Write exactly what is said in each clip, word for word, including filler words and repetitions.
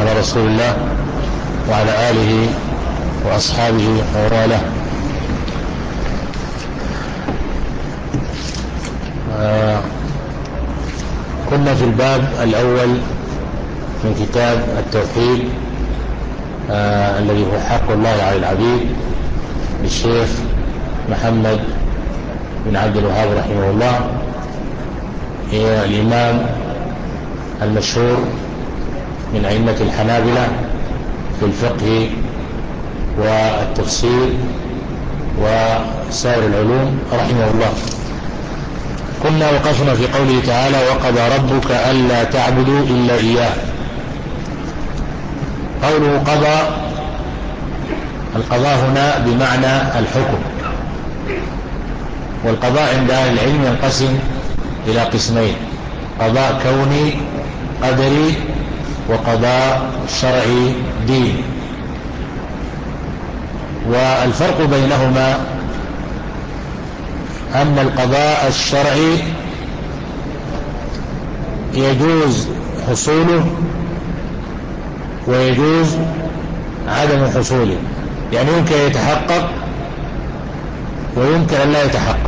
على رسول الله وعلى آله وأصحابه ومواله. آه كنا في الباب الأول من كتاب التوحيد آه الذي هو حق الله على العبيد للشيخ محمد بن عبد الوهاب رحمه الله، الإمام المشهور من أئمة الحنابلة في الفقه والتفسير وسائر العلوم رحمه الله. كنا وقفنا في قوله تعالى: وقضى ربك ألا تعبدوا إلا إياه. قوله قضى، القضاء هنا بمعنى الحكم، والقضاء عند أهل العلم ينقسم إلى قسمين: قضاء كوني قدري، وقضاء شرعي ديني. والفرق بينهما أن القضاء الشرعي يجوز حصوله ويجوز عدم حصوله، يعني يمكن يتحقق ويمكن أن لا يتحقق،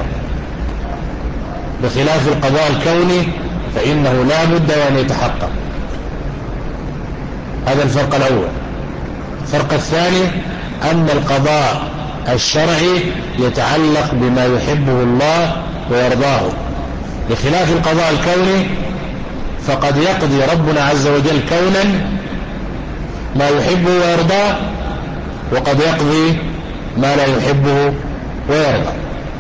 بخلاف القضاء الكوني فإنه لا بد أن يتحقق. هذا الفرق الأول. الفرق الثاني أن القضاء الشرعي يتعلق بما يحبه الله ويرضاه، بخلاف القضاء الكوني فقد يقضي ربنا عز وجل كونا ما يحبه ويرضاه، وقد يقضي ما لا يحبه ويرضى.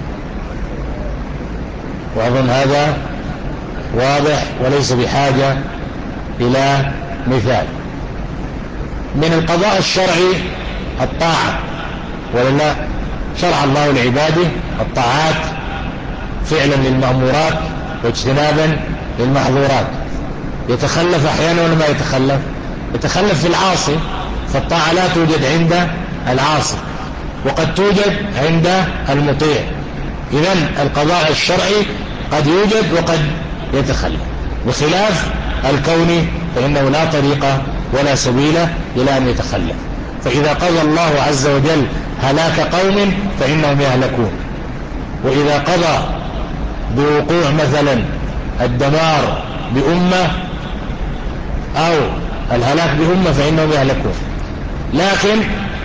وأظن هذا واضح وليس بحاجة إلى مثال. من القضاء الشرعي الطاعة، ولله شرع الله لعباده الطاعات فعلا للمأمورات واجتنابا للمحظورات. يتخلف أحيانا ولا ما يتخلف؟ يتخلف في العاصي، فالطاعة لا توجد عند العاصي وقد توجد عند المطيع. إذن القضاء الشرعي قد يوجد وقد يتخلف، بخلاف الكوني فإنه لا طريقة ولا سبيل إلى أن يتخلف. فإذا قضى الله عز وجل هلاك قوم فإنهم يهلكون، وإذا قضى بوقوع مثلا الدمار بأمة أو الهلاك بأمة فإنهم يهلكون. لكن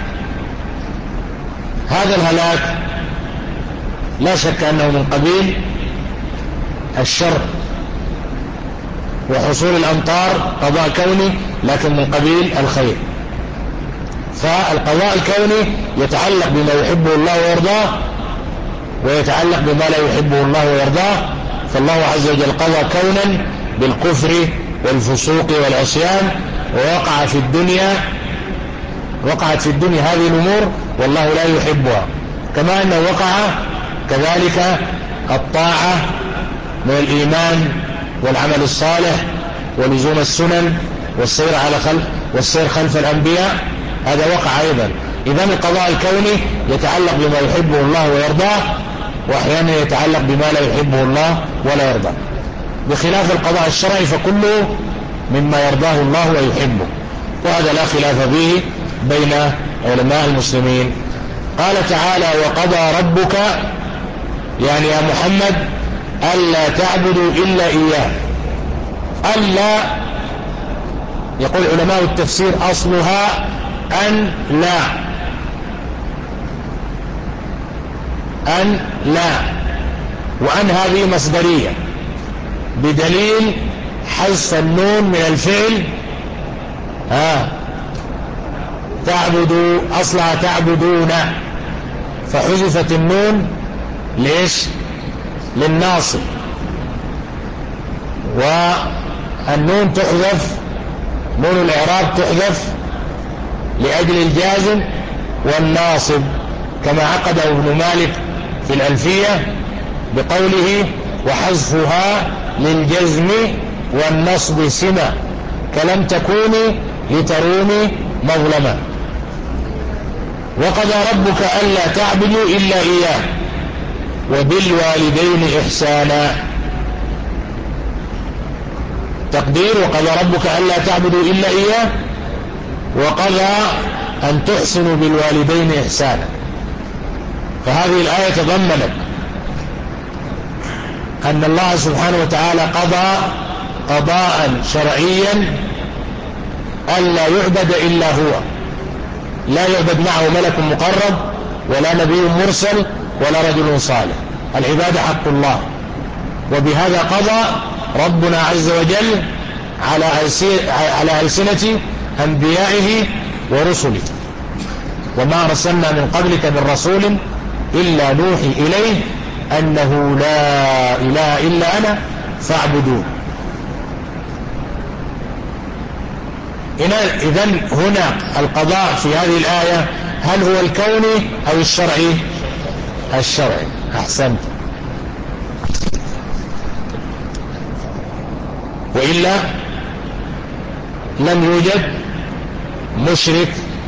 هذا الهلاك لا شك أنه من قبيل الشر، وحصول الأمطار قضاء كوني لكن من قبيل الخير. فالقضاء الكوني يتعلق بما يحبه الله ويرضاه، ويتعلق بما لا يحبه الله ويرضاه. فالله عز وجل قضى كونا بالكفر والفسوق والعصيان، ووقع في الدنيا وقعت في الدنيا هذه الأمور والله لا يحبها، كما أنه وقع كذلك الطاعة من الإيمان والعمل الصالح ولزوم السنن والسير على خلف والسير خلف الأنبياء، هذا وقع أيضا. إذن القضاء الكوني يتعلق بما يحبه الله ويرضاه، وأحيانا يتعلق بما لا يحبه الله ولا يرضاه، بخلاف القضاء الشرعي فكله مما يرضاه الله ويحبه، وهذا لا خلاف فيه بين علماء المسلمين. قال تعالى: وقضى ربك، يعني يا محمد ألا تعبدوا إلا إياه. ألا، يقول علماء التفسير أصلها أن لا، أن لا، وأن هذه مصدرية بدليل حذف النون من الفعل. ها تعبدوا أصلها تعبدون، فحذفت النون ليش؟ للناصب، والنون تحذف، نون الإعراب تحذف لأجل الجازم والناصب، كما عقد ابن مالك في الألفية بقوله: وحذفها للجزم والنصب سمة، كلم تكوني لتروني مظلمة. وقضى ربك ألا تعبدوا إلا إياه وبالوالدين إحسانا. تقدير: وقضى ربك ألا تعبدوا إلا إياه وقضى أن تحسنوا بالوالدين إحسانا. فهذه الآية تضمنت أن الله سبحانه وتعالى قضى قضاء شرعيا ألا يعبد إلا هو، لا يعبد معه ملك مقرب ولا نبي مرسل ولا رجل صالح، العبادة حق الله. وبهذا قضى ربنا عز وجل على ألسنة أنبيائه ورسله: وما أرسلنا من قبلك من رسول إلا نوحي إليه أنه لا إله إلا أنا فاعبدون. إذن هنا القضاء في هذه الآية هل هو الكوني أو الشرعي؟ الشرعي. أحسنت. وإلا لم يوجد مشرك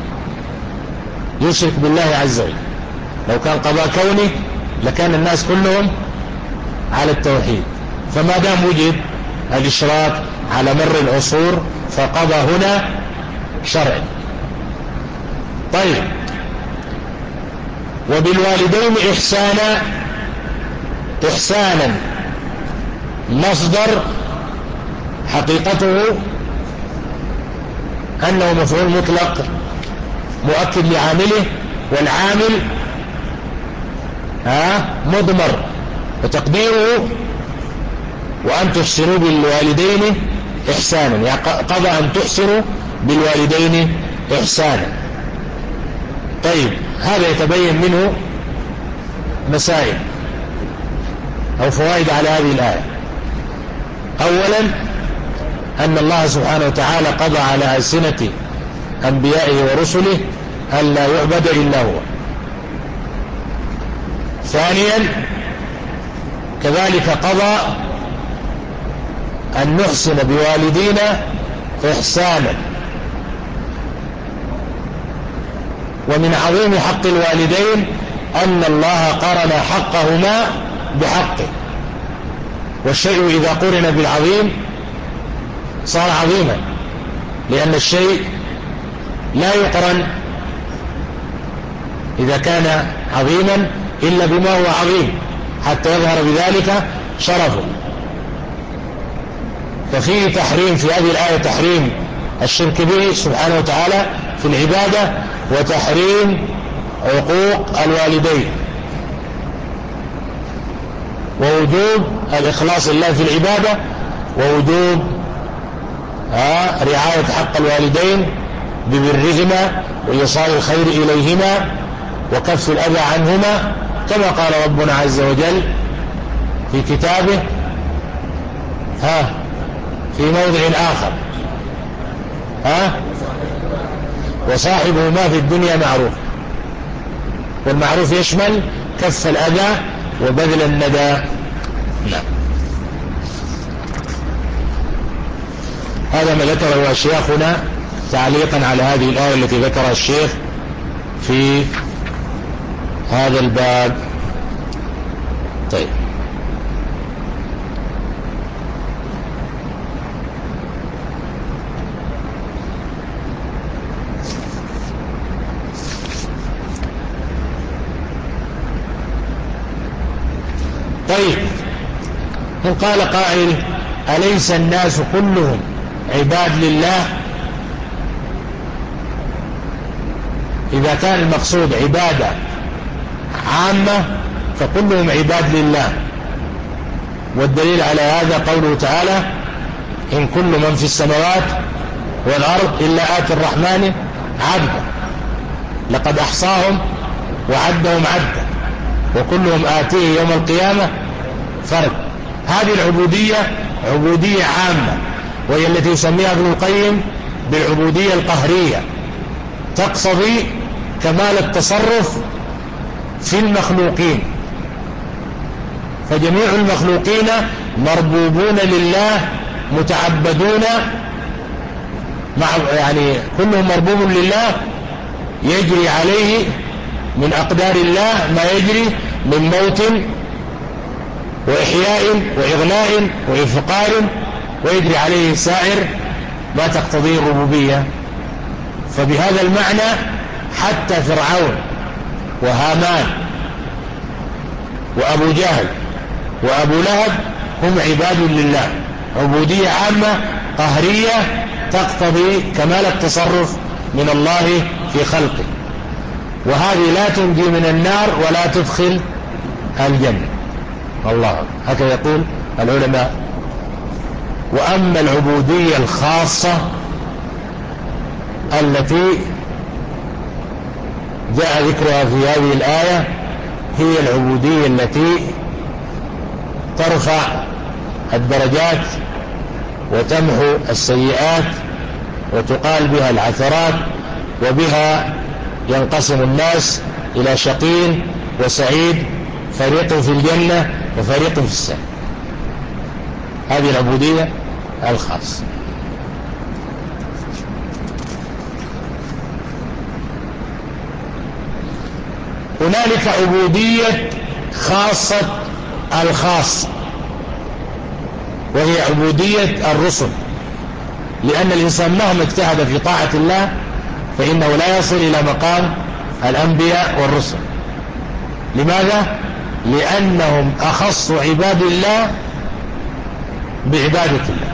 يشرك بالله عز وجل. لو كان قضاء كوني لكان الناس كلهم على التوحيد، فما دام وجد الإشراك على مر العصور فقضى هنا شرعي. طيب، وبالوالدين إحسانا، إحسانا مصدر حقيقته أنه مفعول مطلق مؤكد لعامله، والعامل ها مضمر، وتقديره وأن تحسنوا بالوالدين إحسانا، يعني قضى أن تحسنوا بالوالدين إحسانا. طيب، هذا يتبين منه مسائل أو فوائد على هذه الآية. أولا، أن الله سبحانه وتعالى قضى على ألسنة أنبيائه ورسله أن لا يعبد إلا هو. ثانيا، كذلك قضى أن نحسن بوالدينا إحسانا. ومن عظيم حق الوالدين أن الله قرن حقهما بحقه، والشيء إذا قرن بالعظيم صار عظيما، لأن الشيء لا يقرن إذا كان عظيما إلا بما هو عظيم حتى يظهر بذلك شرفه. ففيه تحريم في هذه الآية، تحريم الشرك به سبحانه وتعالى في العبادة، وتحريم عقوق الوالدين، ووجوب الإخلاص لله في العبادة، ووجوب رعاية حق الوالدين ببرهما وإيصال الخير إليهما وكف الأذى عنهما، كما قال ربنا عز وجل في كتابه ها في موضع آخر: ها وصاحبهما في الدنيا معروف. والمعروف يشمل كف الأذى وبذل الندى. نعم. هذا ما ذكره شيخنا تعليقا على هذه الآية التي ذكرها الشيخ في هذا الباب. طيب، طيب إن قال قائل: أليس الناس كلهم عباد لله؟ إذا كان المقصود عبادة عامة فكلهم عباد لله، والدليل على هذا قوله تعالى: إن كل من في السماوات والأرض إلا آتي الرحمن عبدا لقد أحصاهم وعدهم عدا وكلهم آتيه يوم القيامة فرد. هذه العبودية عبودية عامة، وهي التي يسميها ابن القيم بالعبودية القهرية، تقتضي كمال التصرف في المخلوقين. فجميع المخلوقين مربوبون لله متعبدون، مع يعني كلهم مربوب لله، يجري عليه من أقدار الله ما يجري من موت وإحياء وإغناء وإفقار، ويجري عليه سائر ما تقتضيه الربوبية. فبهذا المعنى حتى فرعون وهامان وأبو جهل وأبو لهب هم عباد لله، عبودية عامة قهرية تقتضي كمال التصرف من الله في خلقه، وهذه لا تنجي من النار ولا تدخل الجنة. الله هكذا يقول العلماء. وأما العبودية الخاصة التي جاء ذكرها في هذه الآية هي العبودية التي ترفع الدرجات وتمحو السيئات وتقال بها العثرات، وبها ينقسم الناس إلى شقي وسعيد، فريق في الجنة وفريق في السعير. هذه العبودية الخاصة. هنالك عبودية خاصة الخاصة، وهي عبودية الرسل، لأن الإنسان مهما اجتهد في طاعة الله فإنه لا يصل إلى مقام الأنبياء والرسل. لماذا؟ لأنهم أخص عباد الله بعبادة الله.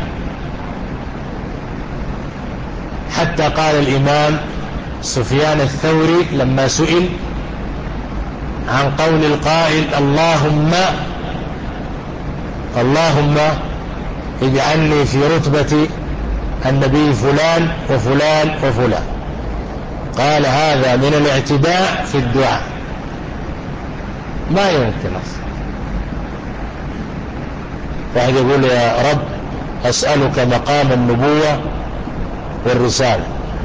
حتى قال الإمام سفيان الثوري لما سئل عن قول القائل اللهم اللهم اجعلني في رتبة النبي فلان وفلان وفلان، قال هذا من الاعتداء في الدعاء، ما يمكن أصلا. واحد يقول يا رب أسألك مقام النبوة والرسالة،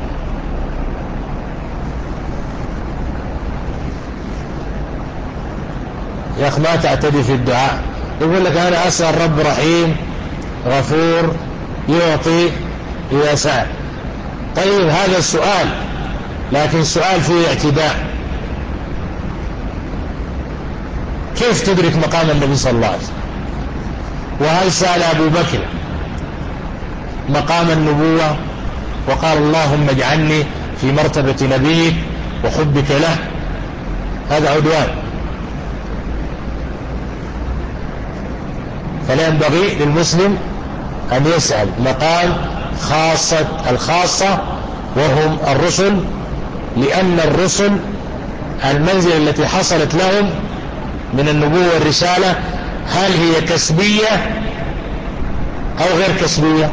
يا أخي ما تعتدي في الدعاء. يقول لك أنا أسأل رب رحيم غفور يعطي إذا سأل. طيب هذا السؤال، لكن السؤال فيه اعتداء. كيف تدرك مقام النبي صلى الله عليه وسلم؟ وهل سأل أبو بكر مقام النبوة وقال اللهم اجعلني في مرتبة نبيك وحبك له؟ هذا عدوان. فلا ينبغي للمسلم أن يسأل مقام خاصة الخاصة وهم الرسل، لأن الرسل المنزلة التي حصلت لهم من النبوة والرسالة هل هي كسبية أو غير كسبية؟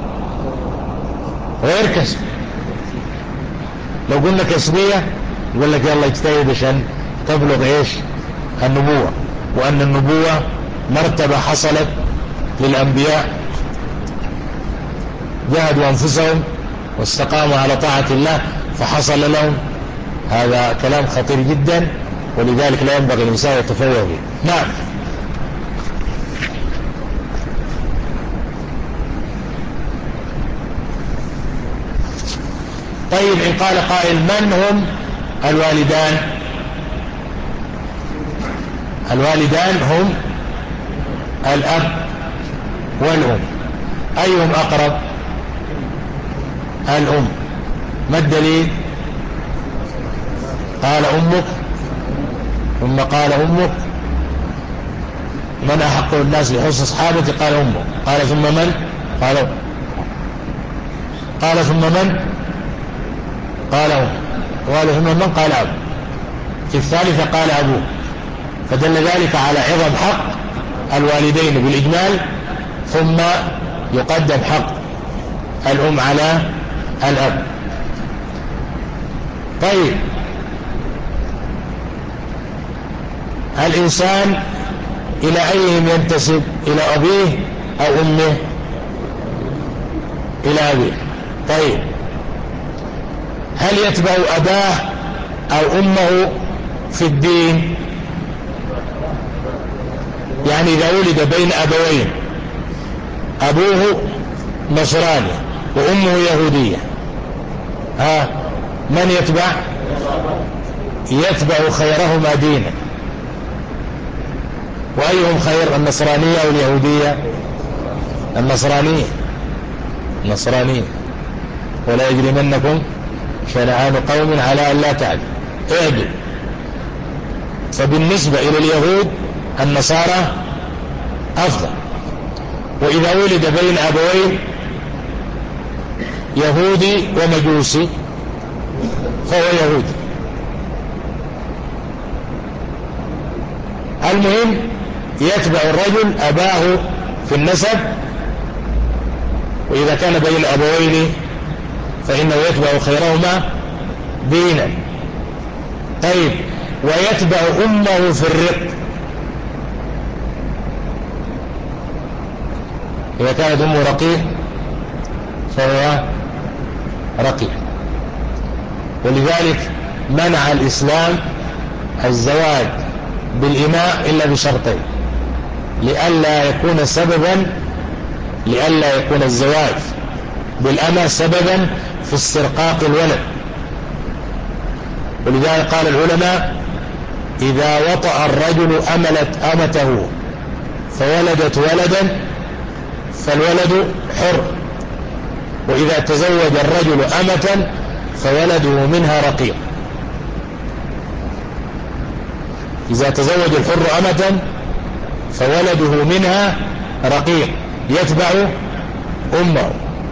غير كسبية. لو قلنا كسبية يقول لك يلا اجتهد عشان تبلغ ايش؟ النبوة، وأن النبوة مرتبة حصلت للأنبياء جاهدوا أنفسهم واستقاموا على طاعة الله فحصل لهم. هذا كلام خطير جدا، ولذلك لا ينبغي الإنسان يتفوه به. نعم. طيب إن قال قائل من هم الوالدان؟ الوالدان هم الأب والأم. أيهم أقرب؟ الأم. ما الدليل؟ قال أمك ثم قال أمك. من أحق الناس بحسن صحابتي؟ قال أمك. قال ثم من؟ قال أم. قال ثم من؟ قال أم. قال ثم من؟ قال أب. في الثالثة قال أبوه. فدل ذلك على عظم حق الوالدين بالإجمال، ثم يقدم حق الأم على الأب. طيب الإنسان إلى أيهم ينتسب؟ إلى أبيه أو أمه؟ إلى أبيه. طيب هل يتبع أباه أو أمه في الدين؟ يعني إذا ولد بين أبوين أبوه نصراني وأمه يهودية، ها من يتبع؟ يتبع خيرهما دينا. وأيهم خير، النصرانية أو اليهودية؟ النصرانية. النصرانية. ولا يجرمنكم شنآن قوم على أن لا تعدل اعدل. فبالنسبة إلى اليهود النصارى أفضل. وإذا ولد بين أبوين يهودي ومجوسي فهو يهودي. المهم يتبع الرجل أباه في النسب، وإذا كان بين أبوين فإنه يتبع خيرهما دينا. طيب، ويتبع أمه في الرق. إذا كانت أمه رقيق فهو رقيق. ولذلك منع الإسلام الزواج بالإماء إلا بشرطين، لئلا يكون سببا لئلا يكون الزواج بالأمة سببا في استرقاق الولد. ولذلك قال العلماء: إذا وطأ الرجل أملت أمته فولدت ولدا فالولد حر، وإذا تزوج الرجل أمة فولده منها رقيق. إذا تزوج الحر أمة فولده منها رقيق يتبع أمه،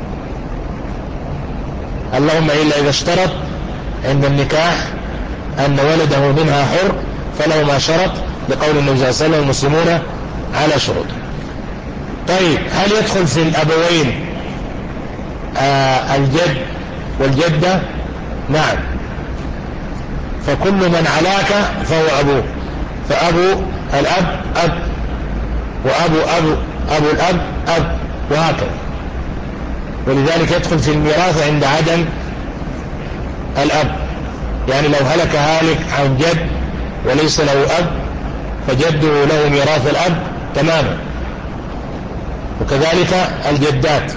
اللهم إلا إذا اشترط عند النكاح أن ولده منها حر فله ما شرط، لقول النبي صلى الله عليه وسلم: المسلمون على شروط. طيب، هل يدخل في الأبوين آه الجد والجدة؟ نعم. فكل من علاك فهو أبوه، فأبو الأب أب، وأبو أبو أبو الأب أب، وهكذا. ولذلك يدخل في الميراث عند عدم الأب. يعني لو هلك هالك عن جد وليس له أب فجده له ميراث الأب تماما. وكذلك الجدات،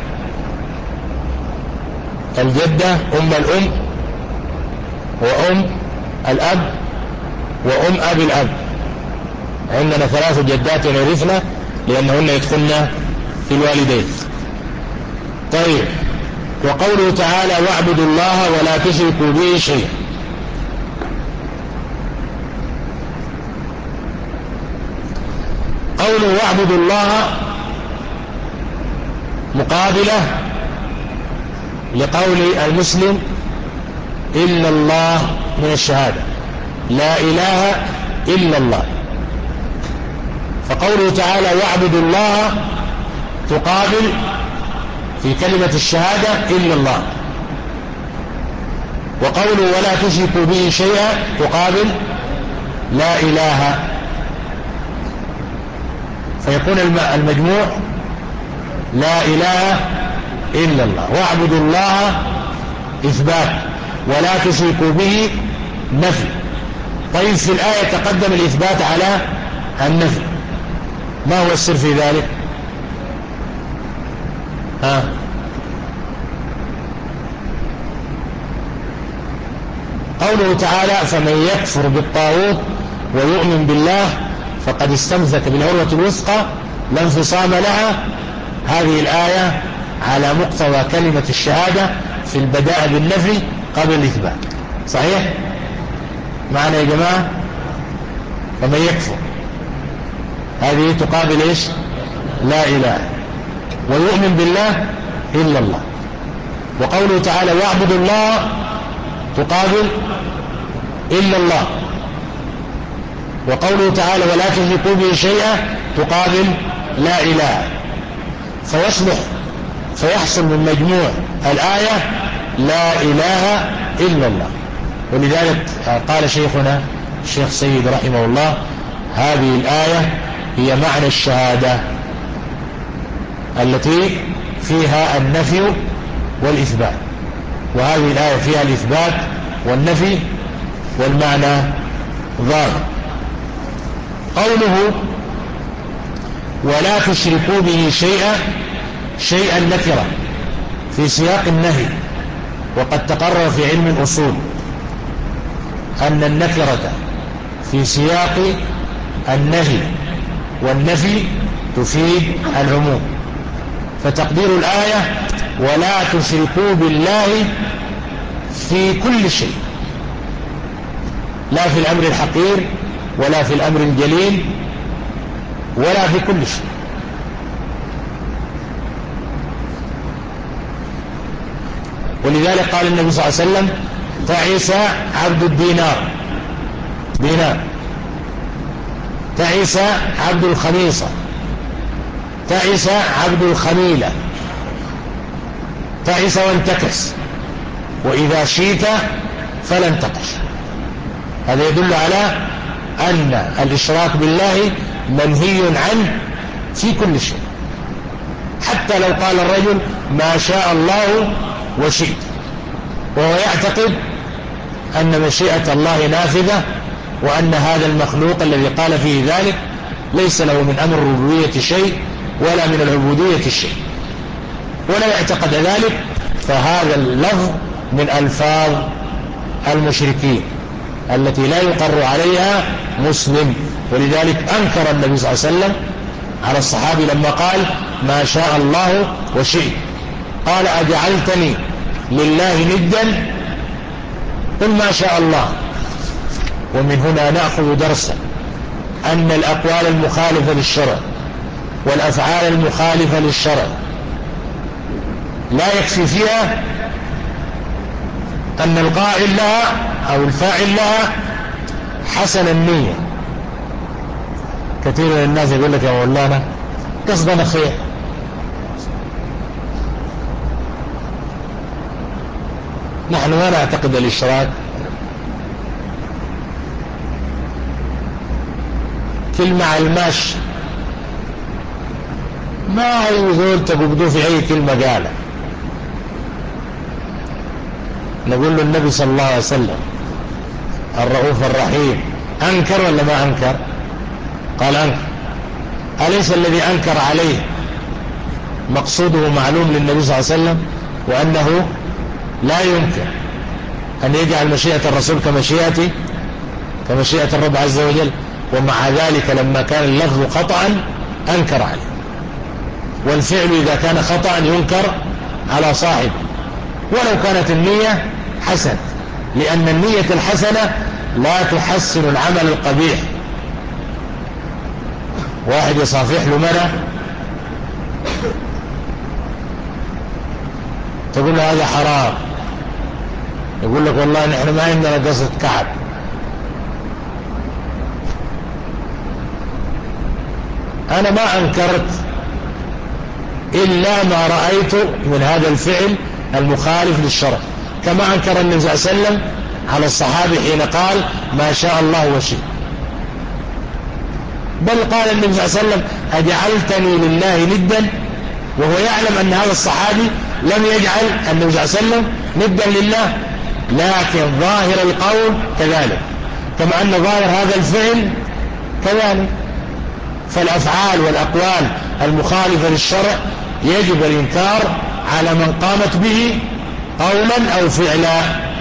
الجدة أم الأم وأم الأب وأم أبي الأب. عندنا ثلاث جدات يرثن لأنهن يدخلن في الوالدين. طيب، وقوله تعالى: واعبدوا الله ولا تشركوا به شيئا. قوله واعبدوا الله مقابلة لقول المسلم: إلا الله من الشهادة، لا إله إلا الله. فقوله تعالى واعبدوا الله تقابل في كلمة الشهادة إلا الله، وقوله ولا تشركوا به شيئا تقابل لا إله، فيكون المجموع لا إله إلا الله. واعبدوا الله إثبات، ولا تشركوا به نفي. طيب، في الآية تقدم الإثبات على النفي، ما هو السر في ذلك؟ ها قوله تعالى: فمن يكفر بالطاغوت ويؤمن بالله فقد استمسك بالعروة الوثقى لا انفصام لها. هذه الآية على مقتضى كلمة الشهادة في البداء بالنفي قبل الإثبات. صحيح؟ معنا يا جماعة؟ فمن يكفر هذه تقابل إيش؟ لا إله. ويؤمن بالله إلا الله. وقوله تعالى واعبدوا الله تقابل إلا الله. وقوله تعالى ولا تشركوا به شيئا تقابل لا إله. فيصلح فيحصل من مجموع الآية لا إله إلا الله. ولذلك قال شيخنا الشيخ سيد رحمه الله: هذه الآية هي معنى الشهادة التي فيها النفي والإثبات، وهذه الآية فيها الإثبات والنفي والمعنى ظاهر. قوله ولا تشركوا به شيئا، شيئا نكرة في سياق النهي، وقد تقرر في علم الأصول أن النكرة في سياق النهي والنفي تفيد العموم. فتقدير الآية ولا تشركوا بالله في كل شيء، لا في الأمر الحقير ولا في الأمر الجليل ولا في كل شيء. ولذلك قال النبي صلى الله عليه وسلم: تعس عبد الدينار دينار، تعس عبد الخميصة، تعس عبد الخميلة، تعس وانتكس، وإذا شيك فلن تقش. هذا يدل على أن الإشراك بالله منهي عنه في كل شيء، حتى لو قال الرجل ما شاء الله وشئت، وهو يعتقد أن مشيئة الله نافذة، وأن هذا المخلوق الذي قال فيه ذلك ليس له من أمر الربوبية شيء ولا من العبودية شيء، ولو اعتقد ذلك فهذا اللفظ من ألفاظ المشركين التي لا يقر عليها مسلم. ولذلك أنكر النبي صلى الله عليه وسلم على الصحابي لما قال ما شاء الله وشئت، قال أجعلتني لله ندا؟ قل ما شاء الله. ومن هنا نأخذ درسا أن الأقوال المخالفة للشرع والأفعال المخالفة للشرع لا يكفي فيها أن القائل لها أو الفاعل لها حسن النية. كثير من الناس يقول لك يا مولانا قصدنا خير، نحن ما نعتقد الإشراك، كلمة على الماشي ما يقول تقبضوا في أي كلمة قالها. نقول له النبي صلى الله عليه وسلم الرؤوف الرحيم أنكر ولا ما أنكر؟ قال أنكر. أليس الذي أنكر عليه مقصوده معلوم للنبي صلى الله عليه وسلم، وأنه لا يمكن أن يجعل مشيئة الرسول كمشيئته كمشيئة الرب عز وجل، ومع ذلك لما كان اللفظ خطأ أنكر عليه. والفعل إذا كان خطأ ينكر على صاحبه ولو كانت النية حسنة، لأن النية الحسنة لا تحسن العمل القبيح. واحد يصافح له مرة تقول له هذا حرام، يقول لك والله نحن ما عندنا قصة كعب. أنا ما أنكرت إلا ما رأيت من هذا الفعل المخالف للشرع، كما أنكر النبي صلى الله عليه وسلم على الصحابي حين قال ما شاء الله وشئت. بل قال النبي صلى الله عليه وسلم أجعلتني لله ندا، وهو يعلم أن هذا الصحابي لم يجعل النبي صلى الله عليه وسلم ندا لله، لكن ظاهر القول كذلك، كما أن ظاهر هذا الفعل كذلك. فالأفعال والأقوال المخالفة للشرع يجب الإنكار على من قامت به قولا أو فعلا،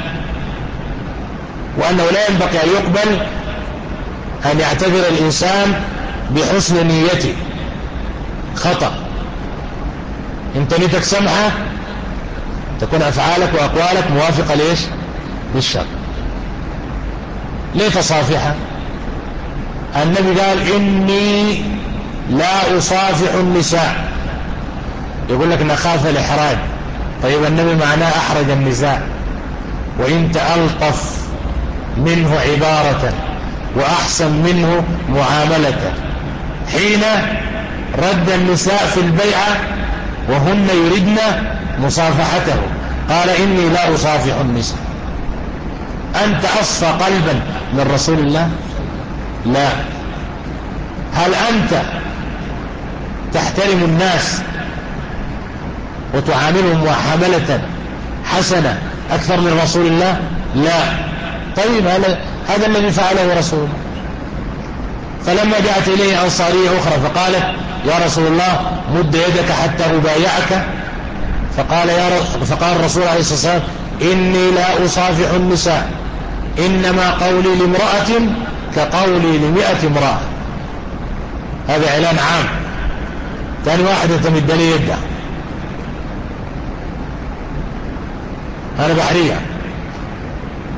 وأنه لا ينبغي أن يقبل أن يعتبر الإنسان بحسن نيته خطأ. انت نيتك سمحة تكون أفعالك وأقوالك موافقة ليش؟ للشرع. ليه تصافحة؟ النبي قال إني لا أصافح النساء، يقول لك نخاف الإحراج. طيب النبي معناه أحرج النساء، وإنت ألطف منه عبارة وأحسن منه معاملة حين رد النساء في البيعة وهن يردن مصافحته، قال إني لا أصافح النساء. أنت أصفى قلبا من رسول الله؟ لا. هل أنت تحترم الناس وتعاملهم معاملة حسنة أكثر من رسول الله؟ لا. طيب هذا هذا الذي فعله رسول الله. فلما جاءت إليه أنصارية أخرى فقالت يا رسول الله مد يدك حتى أبايعك، فقال يا ر... فقال الرسول عليه الصلاة والسلام إني لا أصافح النساء، إنما قولي لامرأة كقولي لمئة امرأة. هذا إعلان عام. ثاني واحد تمد لي يده، أنا بحرية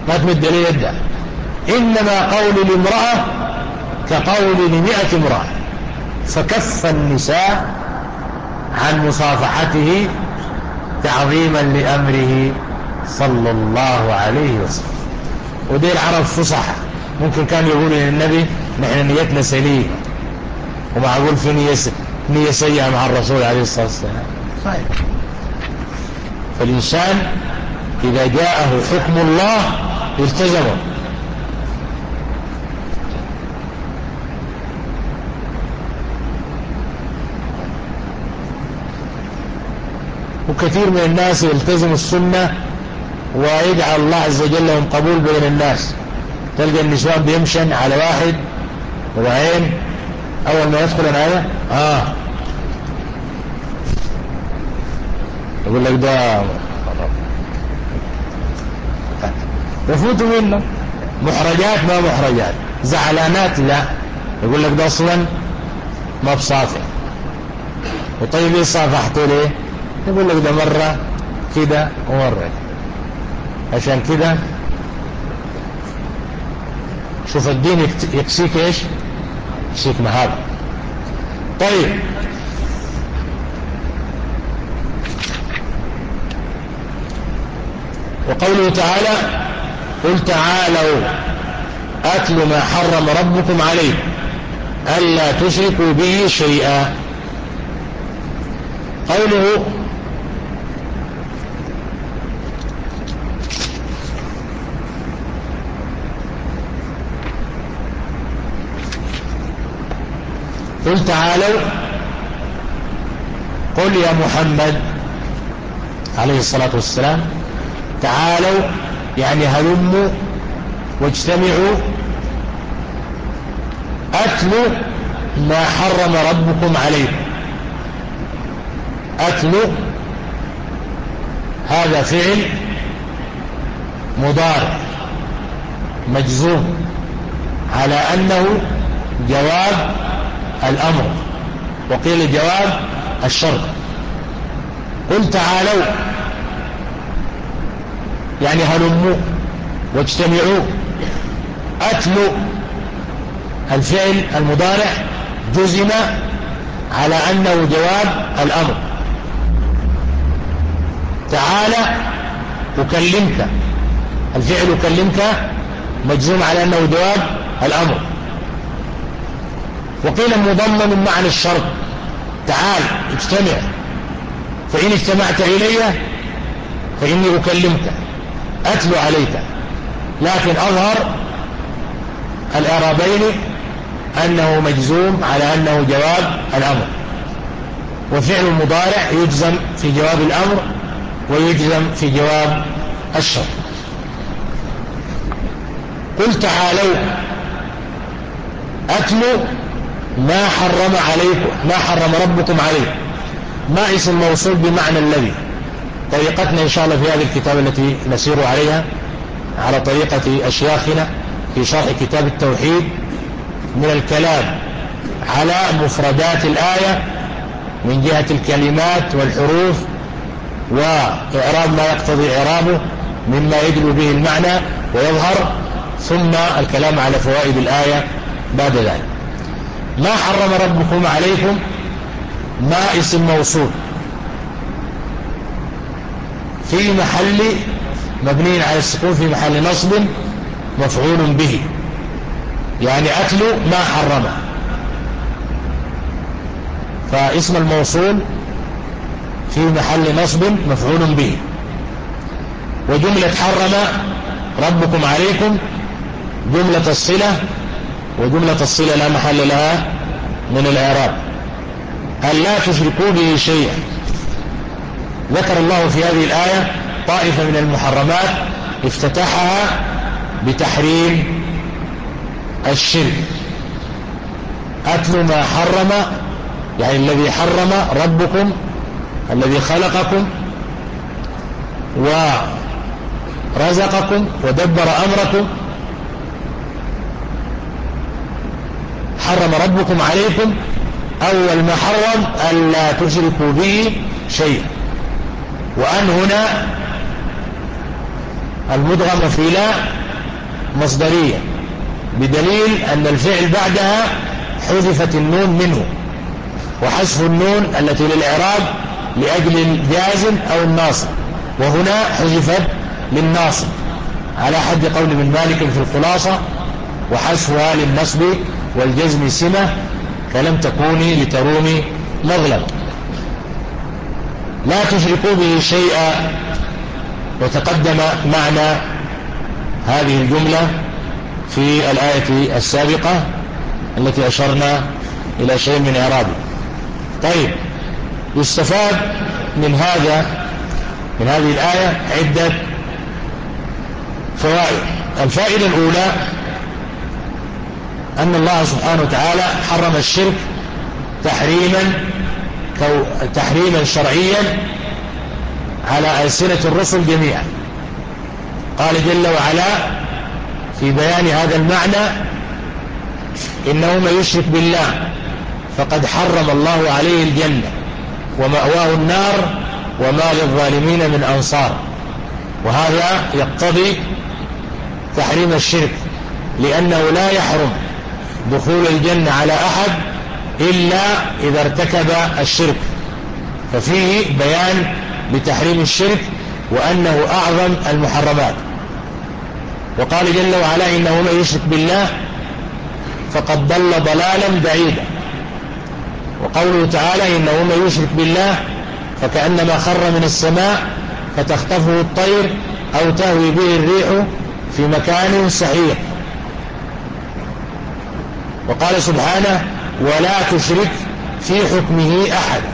ما تمد لي يده. إنما قول لامرأة كقول لمئة امرأة، فكف النساء عن مصافحته تعظيما لأمره صلى الله عليه وسلم. ودي العرب فصح، ممكن كانوا يقولوا للنبي نحن نيتنا سليمة، ومعقول في نية نية سيئة مع الرسول عليه الصلاة والسلام. طيب، فالإنسان إذا جاءه حكم الله التزمه. وكثير من الناس يلتزم السنة ويجعل الله عز وجل لهم قبول بين الناس. تلقى النسوان بيمشن على واحد وبعدين أول ما يدخل هذا آه يقول لك ده يفوتوا منه. محرجات ما محرجات، زعلانات لا، يقول لك ده أصلا ما بصافح. وطيب صافحته ليه؟ يقول لك ده مرة كده ومرة، عشان كده شوف الدين يكسيك ايش؟ يكسيك مهابة. طيب، وقوله تعالى قل تعالوا أتل ما حرم ربكم عليكم ألا تشركوا به شيئا. قوله قل تعالوا، قل يا محمد عليه الصلاة والسلام تعالوا يعني هلموا واجتمعوا، أتلوا ما حرم ربكم عليكم. أتلوا هذا فعل مضارع مجزوم على أنه جواب الأمر، وقيل جواب الشرط. قل تعالوا يعني هلموا واجتمعوا. أتلوا الفعل المضارع جزم على أنه جواب الأمر. تعالى أكلمك، الفعل أكلمك مجزوم على أنه جواب الأمر. وقيل مضمن معنى الشرط، تعال اجتمع، فإن اجتمعت إلي فإني أكلمك أتلو عليك. لكن أظهر الإعرابين أنه مجزوم على أنه جواب الأمر، وفعل المضارع يجزم في جواب الأمر ويجزم في جواب الشرط. قل تعالوا أتلوا ما حرم عليكم، ما حرم ربكم عليكم. ما اسم موصول بمعنى الذي. طريقتنا إن شاء الله في هذه الكتاب التي نسير عليها على طريقة أشياخنا في شرح كتاب التوحيد، من الكلام على مفردات الآية من جهة الكلمات والحروف وإعراب ما يقتضي إعرابه مما يدل به المعنى ويظهر، ثم الكلام على فوائد الآية بعد ذلك. ما حرم ربكم عليكم ما اسم موصول في محل مبني على السكون في محل نصب مفعول به، يعني أتلو ما حرم، فاسم الموصول في محل نصب مفعول به. وجملة حرم ربكم عليكم جملة الصلة، وجملة الصلة لا محل لها من الإعراب. ألا تشركوا به شيئا. ذكر الله في هذه الآية طائفة من المحرمات افتتحها بتحريم الشرك. أتل ما حرم يعني الذي حرم ربكم الذي خلقكم ورزقكم ودبر أمركم، حرم ربكم عليكم. أول ما حرم ألا تشركوا به شيئا، وأن هنا المدغمة في لا مصدرية، بدليل أن الفعل بعدها حذفت النون منه، وحذف النون التي للإعراب لأجل الجازم أو الناصب، وهنا حذفت للناصب على حد قول ابن مالك في الخلاصة: وحذفها للنصب والجزم سمة فلم تكوني لترومي مظلم. لا تشركوا به شيئا، وتقدم معنى هذه الجملة في الآية السابقة التي أشرنا إلى شيء من إعرابه. طيب، يستفاد من هذا من هذه الآية عدة فوائد. الفائدة الأولى أن الله سبحانه وتعالى حرم الشرك تحريما تحريما شرعيا على ألسنة الرسل جميعا. قال جل وعلا في بيان هذا المعنى: إنه من يشرك بالله فقد حرم الله عليه الجنة ومأواه النار وما للظالمين من أنصار. وهذا يقتضي تحريم الشرك، لأنه لا يحرم دخول الجنة على أحد إلا إذا ارتكب الشرك، ففيه بيان بتحريم الشرك وأنه أعظم المحرمات. وقال جل وعلا: إنه من يشرك بالله فقد ضل ضلالا بعيدا. وقوله تعالى: إنه من يشرك بالله فكأنما خر من السماء فتخطفه الطير أو تهوي به الريح في مكان سحيق. وقال سبحانه: ولا تشرك في حكمه أحدا.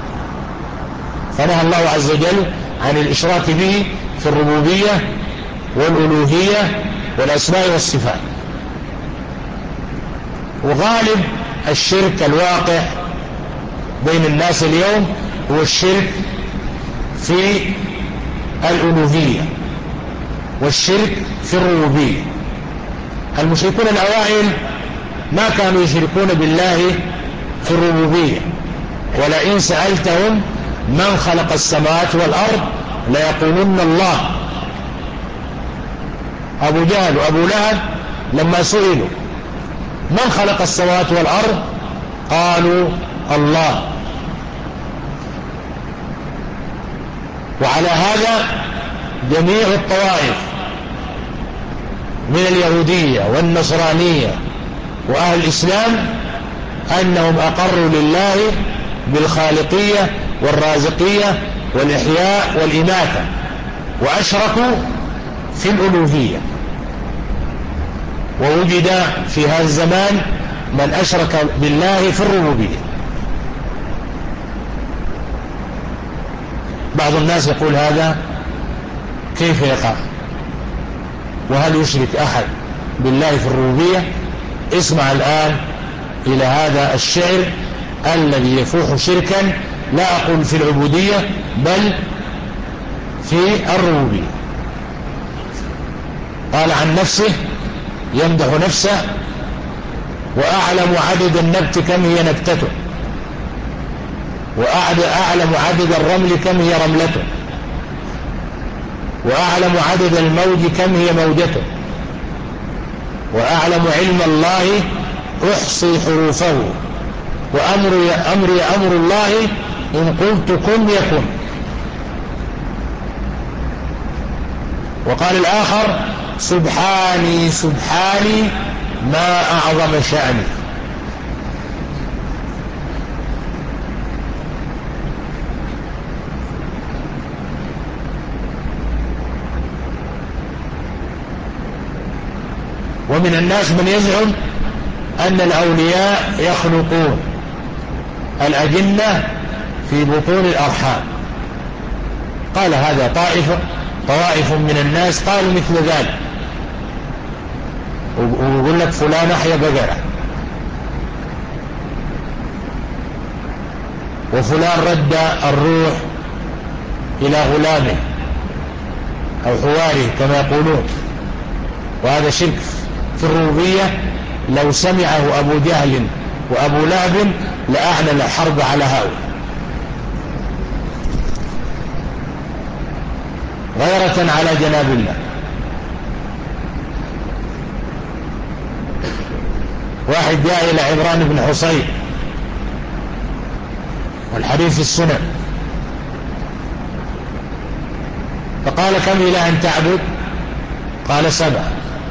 فنهى الله عز وجل عن الإشراك به في الربوبية والألوهية والأسماء والصفات. وغالب الشرك الواقع بين الناس اليوم هو الشرك في الألوهية والشرك في الربوبية. المشركون الأوائل ما كانوا يشركون بالله في الربوبية، ولئن سألتهم من خلق السماوات والأرض ليقولن الله. أبو جهل وأبو لهب لما سئلوا من خلق السماوات والأرض قالوا الله. وعلى هذا جميع الطوائف من اليهودية والنصرانية وأهل الإسلام أنهم أقروا لله بالخالقية والرازقية والإحياء والإماتة، وأشركوا في الألوهية. ووجد في هذا الزمان من أشرك بالله في الربوبية. بعض الناس يقول: هذا كيف يقع؟ وهل يشرك أحد بالله في الربوبية؟ اسمع الآن إلى هذا الشعر الذي يفوح شركا، لا أقول في العبودية بل في الربوبية. قال عن نفسه يمدح نفسه: وأعلم عدد النبت كم هي نبتته، وأعلم عدد الرمل كم هي رملته، وأعلم عدد الموج كم هي موجته، وأعلم علم الله أحصي حروفه، وأمري أمري أمر الله إن قلت كن يكن. وقال الآخر: سبحاني سبحاني ما أعظم شأني. ومن الناس من يزعم أن الأولياء يخلقون الأجنة في بطون الأرحام. قال هذا طائفة طوائف من الناس قالوا مثل ذلك، ويقول لك فلان أحيا بقرة، وفلان رد الروح إلى غلامه أو حواره كما يقولون. وهذا شرك في الربوبية لو سمعه أبو جهل وأبو لهب لأعلن الحرب على هؤلاء، غيرة على جناب الله. واحد جاء إلى عمران بن حصين والحديث في السنن، فقال كم إله تعبد؟ قال سبع.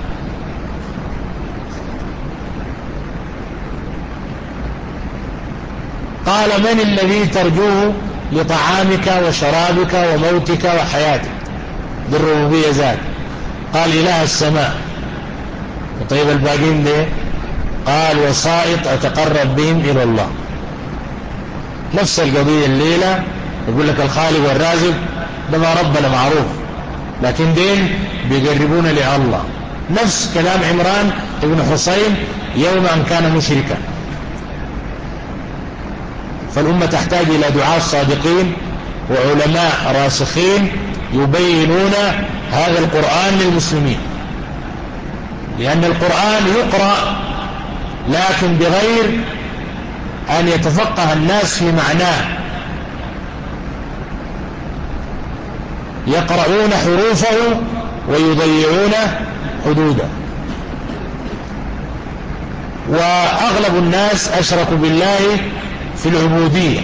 قال من الذي ترجوه لطعامك وشرابك وموتك وحياتك؟ بالربوبية زاد. قال إله السماء. طيب الباقين ليه؟ قال وسائط أتقرب بهم إلى الله. نفس القضية الليلة يقول لك الخالق والرازق، ده ما ربنا معروف، لكن دين بيقربون لله. نفس كلام عمران بن حصين يوم أن كان مشركا. فالأمة تحتاج إلى دعاة صادقين وعلماء راسخين يبينون هذا القرآن للمسلمين، لأن القرآن يقرأ لكن بغير أن يتفقه الناس في معناه. يقرؤون حروفه ويضيعون حدوده. وأغلب الناس أشركوا بالله في العبودية،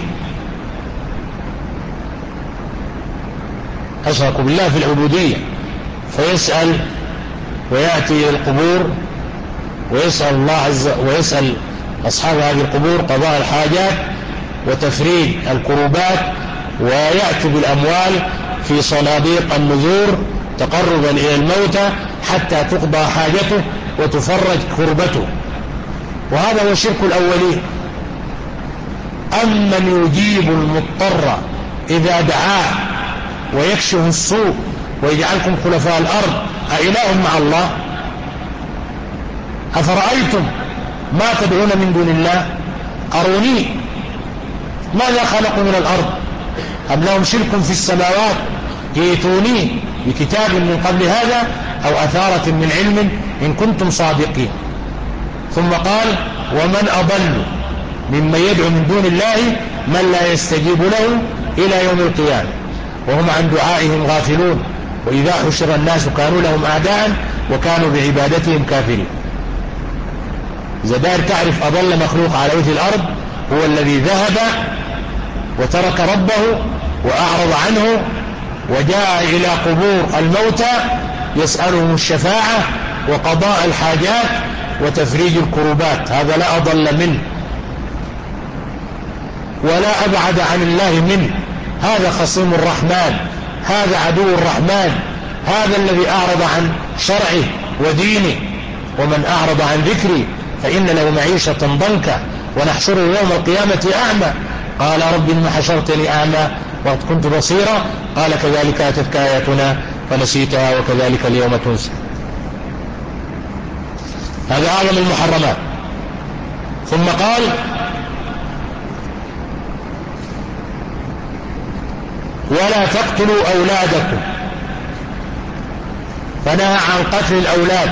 أشركوا بالله في العبودية، فيسأل ويأتي إلى القبور ويسأل الله عز ويسأل أصحاب هذه القبور قضاء الحاجات وتفريج الكروبات، ويأتي بالأموال في صناديق النذور تقربا إلى الموتى حتى تقضى حاجته وتفرج كربته. وهذا هو شرك الأولين. أمن يجيب المضطر إذا دعاه ويكشف السوء ويجعلكم خلفاء الأرض أإله مع الله؟ أفرأيتم ما تدعون من دون الله أروني ماذا خلقوا من الأرض أم لهم شرك في السماوات ائتوني بكتاب من قبل هذا أو أثارة من علم إن كنتم صادقين. ثم قال ومن أضل ممن يدعو من دون الله من لا يستجيب له إلى يوم القيامة وهم عن دعائهم غافلون وإذا حشر الناس كانوا لهم أعداء وكانوا بعبادتهم كافرين. إذا دار تعرف أضل مخلوق على وجه الأرض هو الذي ذهب وترك ربه وأعرض عنه وجاء إلى قبور الموتى يسألهم الشفاعة وقضاء الحاجات وتفريج الكروبات. هذا لا أضل منه ولا أبعد عن الله منه. هذا خصيم الرحمن، هذا عدو الرحمن، هذا الذي أعرض عن شرعه ودينه. ومن أعرض عن ذكري فإن له معيشة ضنكا ونحشره يوم القيامة أعمى قال رب إنما حشرتني أعمى وقد كنت بصيرا قال كذلك أتتك آياتنا فنسيتها وكذلك اليوم تنسى. هذا أعظم المحرمات. ثم قال ولا تقتلوا أولادكم، فنهى عن قتل الأولاد.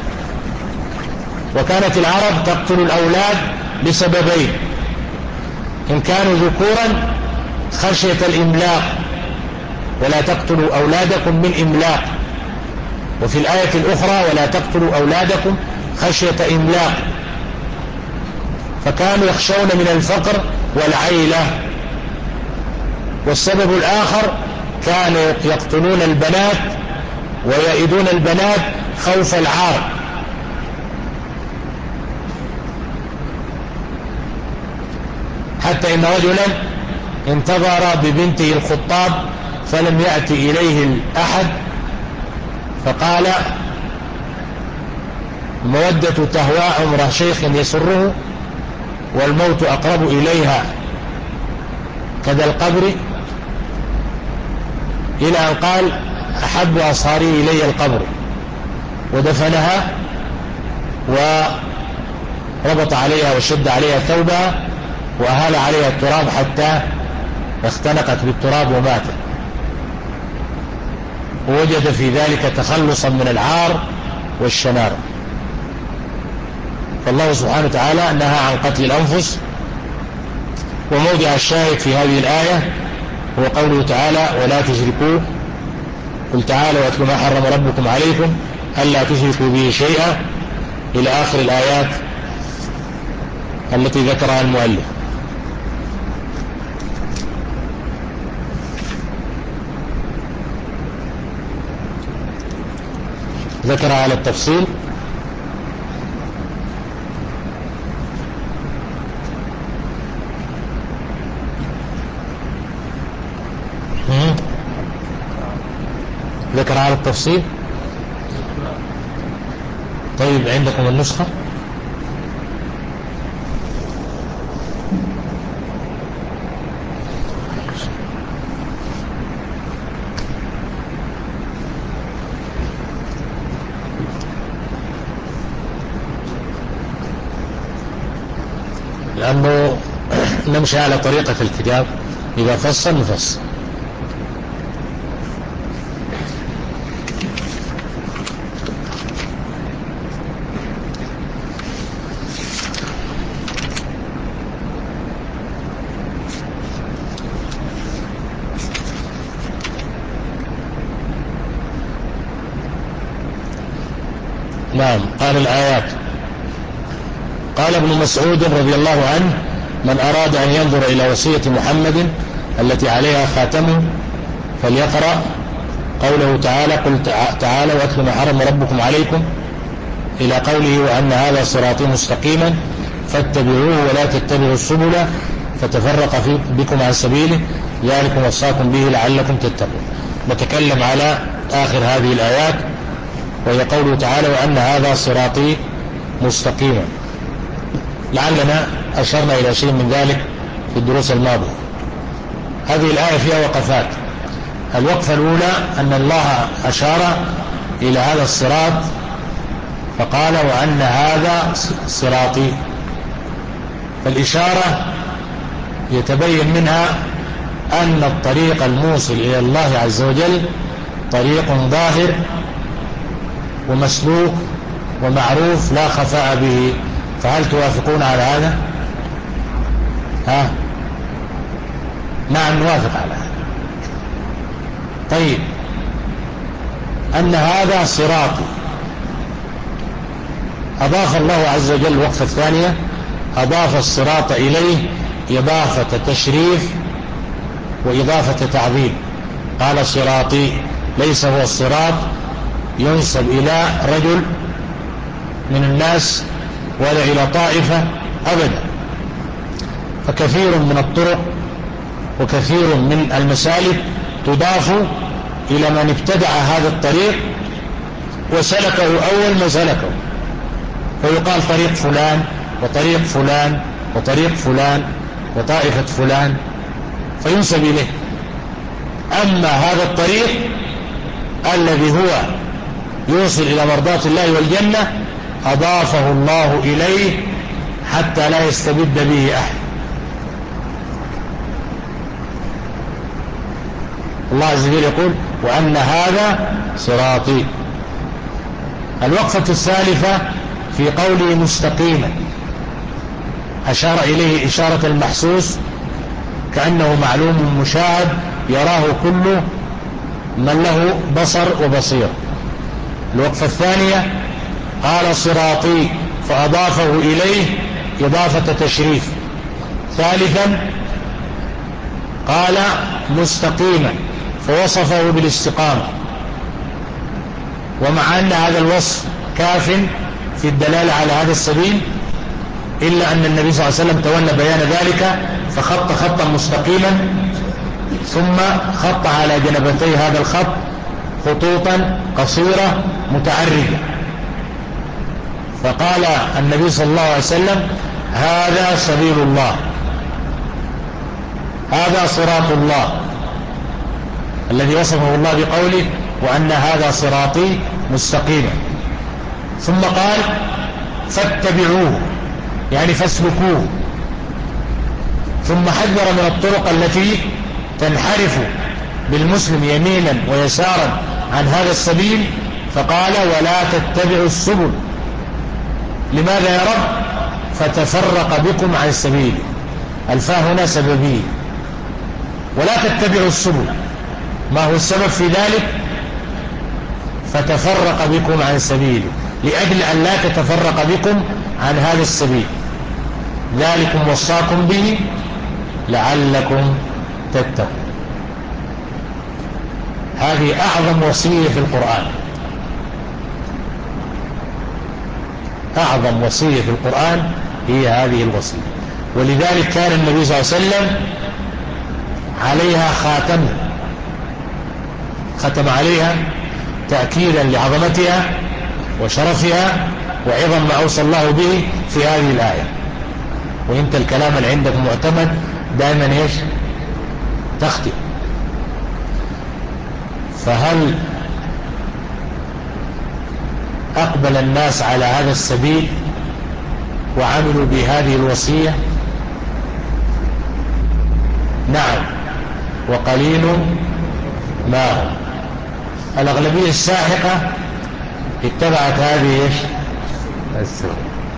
وكانت العرب تقتل الأولاد لسببين: إن كانوا ذكورا خشية الإملاق، ولا تقتلوا أولادكم من إملاق، وفي الآية الأخرى ولا تقتلوا أولادكم خشية إملاق، فكانوا يخشون من الفقر والعيلة. والسبب الآخر كانوا يقتلون البنات ويئدون البنات خوف العار. حتى إن رجلا انتظر ببنته الخطاب فلم يأتي إليه الأحد فقال المودة تهوى عمر شيخ يسره والموت أقرب إليها كذا القبر، إلى أن قال أحب أصهاري إلي القبر، ودفنها وربط عليها وشد عليها ثوبها وأهال عليها التراب حتى اختنقت بالتراب وماتت، ووجد في ذلك تخلصا من العار والشنار. فالله سبحانه وتعالى نهى عن قتل الأنفس. وموضع الشاهد في هذه الآية هو قوله تعالى ولا تشركوا، قل تعالوا واتلوا ما حرم ربكم عليكم ألا تشركوا به شيئا إلى آخر الآيات التي ذكرها المؤلف. ذكرها على التفصيل. ذكرها على التفصيل. طيب عندكم النسخة؟ لأنه نمشي على طريقة الكتاب، إذا فصل نفصل. نعم. قال الآيات. قال ابن مسعود رضي الله عنه: من أراد أن ينظر إلى وصية محمد التي عليها خاتمه فليقرأ قوله تعالى: قل تعالوا واتلوا ما حرم ربكم عليكم، إلى قوله: وأن هذا صراطي مستقيما فاتبعوه ولا تتبعوا السبل فتفرق بكم عن سبيله ذلكم وصاكم به لعلكم تتقون. نتكلم على آخر هذه الآيات، وهي قوله تعالى: وأن هذا صراطي مستقيما. لعلنا أشرنا إلى شيء من ذلك في الدروس الماضية. هذه الآية فيها وقفات. الوقفة الأولى أن الله أشار إلى هذا الصراط فقال: وأن هذا صراطي. فالإشارة يتبين منها أن الطريق الموصل إلى الله عز وجل طريق ظاهر ومسلوك ومعروف لا خفاء به. فهل توافقون على هذا؟ ها؟ نعم نوافق على هذا. طيب، أن هذا صراطي، أضاف الله عز وجل الوقفة الثانية، أضاف الصراط إليه إضافة تشريف وإضافة تعظيم. قال صراطي، ليس هو الصراط ينسب إلى رجل من الناس ولا إلى طائفة أبدا. فكثير من الطرق وكثير من المسالك تضاف إلى من ابتدع هذا الطريق وسلكه أول ما سلكه، فيقال طريق فلان وطريق فلان وطريق فلان وطائفة فلان فينسب إليه. أما هذا الطريق الذي هو يوصل إلى مرضاة الله والجنة أضافه الله إليه حتى لا يستبد به أحد. الله عز وجل يقول: وأن هذا صراطي. الوقفة الثالثة في قوله مستقيما، أشار إليه إشارة المحسوس كأنه معلوم مشاهد يراه كل من له بصر وبصير. الوقفة الثانية قال صراطي فأضافه إليه إضافة تشريف. ثالثا قال مستقيما فوصفه بالاستقامة، ومع أن هذا الوصف كاف في الدلالة على هذا السبيل، إلا أن النبي صلى الله عليه وسلم تولى بيان ذلك فخط خطا مستقيما، ثم خط على جنبتي هذا الخط خطوطا قصيرة متعرجة، فقال النبي صلى الله عليه وسلم: هذا سبيل الله، هذا صراط الله الذي وصفه الله بقوله: وأن هذا صراطي مستقيما. ثم قال: فاتبعوه، يعني فاسلكوه. ثم حذر من الطرق التي تنحرف بالمسلم يمينا ويسارا عن هذا السبيل، فقال: ولا تتبعوا السبل. لماذا يا رب؟ فتفرق بكم عن سبيله. الفاء هنا سببية. ولا تتبعوا السبل، ما هو السبب في ذلك؟ فتفرق بكم عن سبيله، لأجل أن لا تتفرق بكم عن هذا السبيل. ذلكم وصاكم به لعلكم تتقون. هذه أعظم وصية في القرآن، أعظم وصية في القرآن هي هذه الوصية. ولذلك كان النبي صلى الله عليه وسلم عليها خاتم، ختم عليها تأكيدا لعظمتها وشرفها وعظم ما أوصى الله به في هذه الآية. وإنت الكلام اللي عندك معتمد دائما إيش؟ تختم. فهل أقبل الناس على هذا السبيل وعملوا بهذه الوصية؟ نعم، وقليل ما هم. الأغلبية الساحقة اتبعت هذه ايش؟ السنة.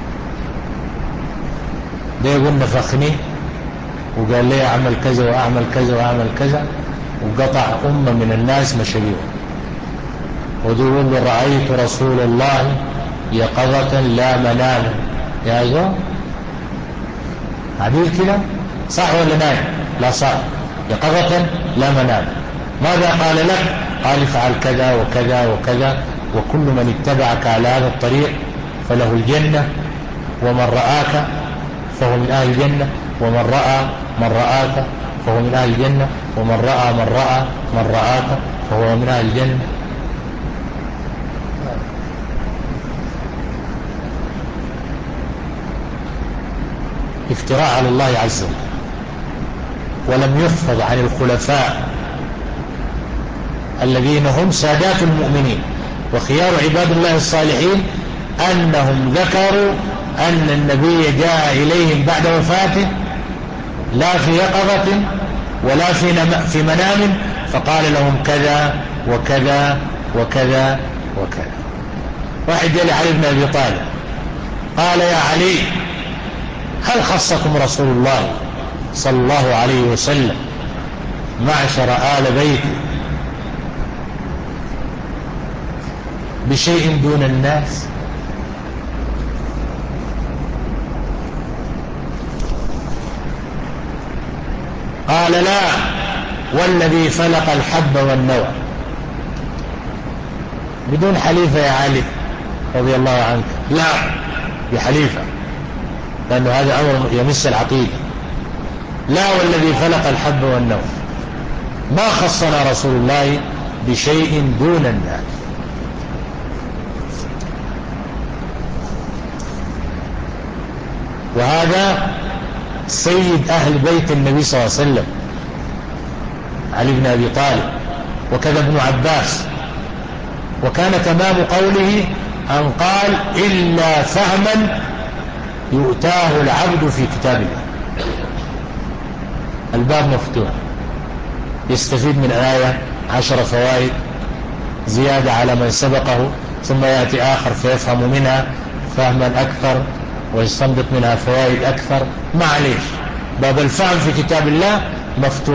ده يقول نفخني وقال لي أعمل كذا وأعمل كذا وأعمل كذا، وقطع أمة من الناس مشاريعه. ودي يقول له رأيت رسول الله يقظة لا مناما. يا زول عديل كده صح ولا نايم؟ لا صح، يقظة لا منام. ماذا قال لك؟ قال افعل كذا وكذا وكذا، وكل من اتبعك على هذا الطريق فله الجنة، ومن رآك فهو من أهل الجنة، ومن رأى من رآك فهو من أهل الجنة، ومن رأى من رأى من رآك فهو من أهل الجنة. افتراء على الله عز وجل. ولم يحفظ عن الخلفاء الذين هم سادات المؤمنين وخيار عباد الله الصالحين أنهم ذكروا أن النبي جاء إليهم بعد وفاته لا في يقظة ولا في منام، فقال لهم كذا وكذا وكذا وكذا. واحد جاء علي بن أبي طالب قال يا علي هل خصكم رسول الله صلى الله عليه وسلم معشر آل بيته بشيء دون الناس؟ قال لا، والذي فلق الحب والنوى. بدون حليفة يا علي رضي الله عنك، لا بحليفة، لأنه هذا أمر يمس العقيدة. لا، والذي فلق الحب والنوى. ما خصنا رسول الله بشيء دون الناس. وهذا سيد أهل بيت النبي صلى الله عليه وسلم علي بن أبي طالب، وكذا ابن عباس. وكان تمام قوله أن قال إلا فهما يؤتاه العبد في كتاب الله. الباب مفتوح، يستفيد من الآية عشر فوائد زيادة على من سبقه، ثم يأتي آخر فيفهم منها فهما أكثر ويستنبط منها فوائد أكثر. معليش، باب الفهم في كتاب الله مفتوح،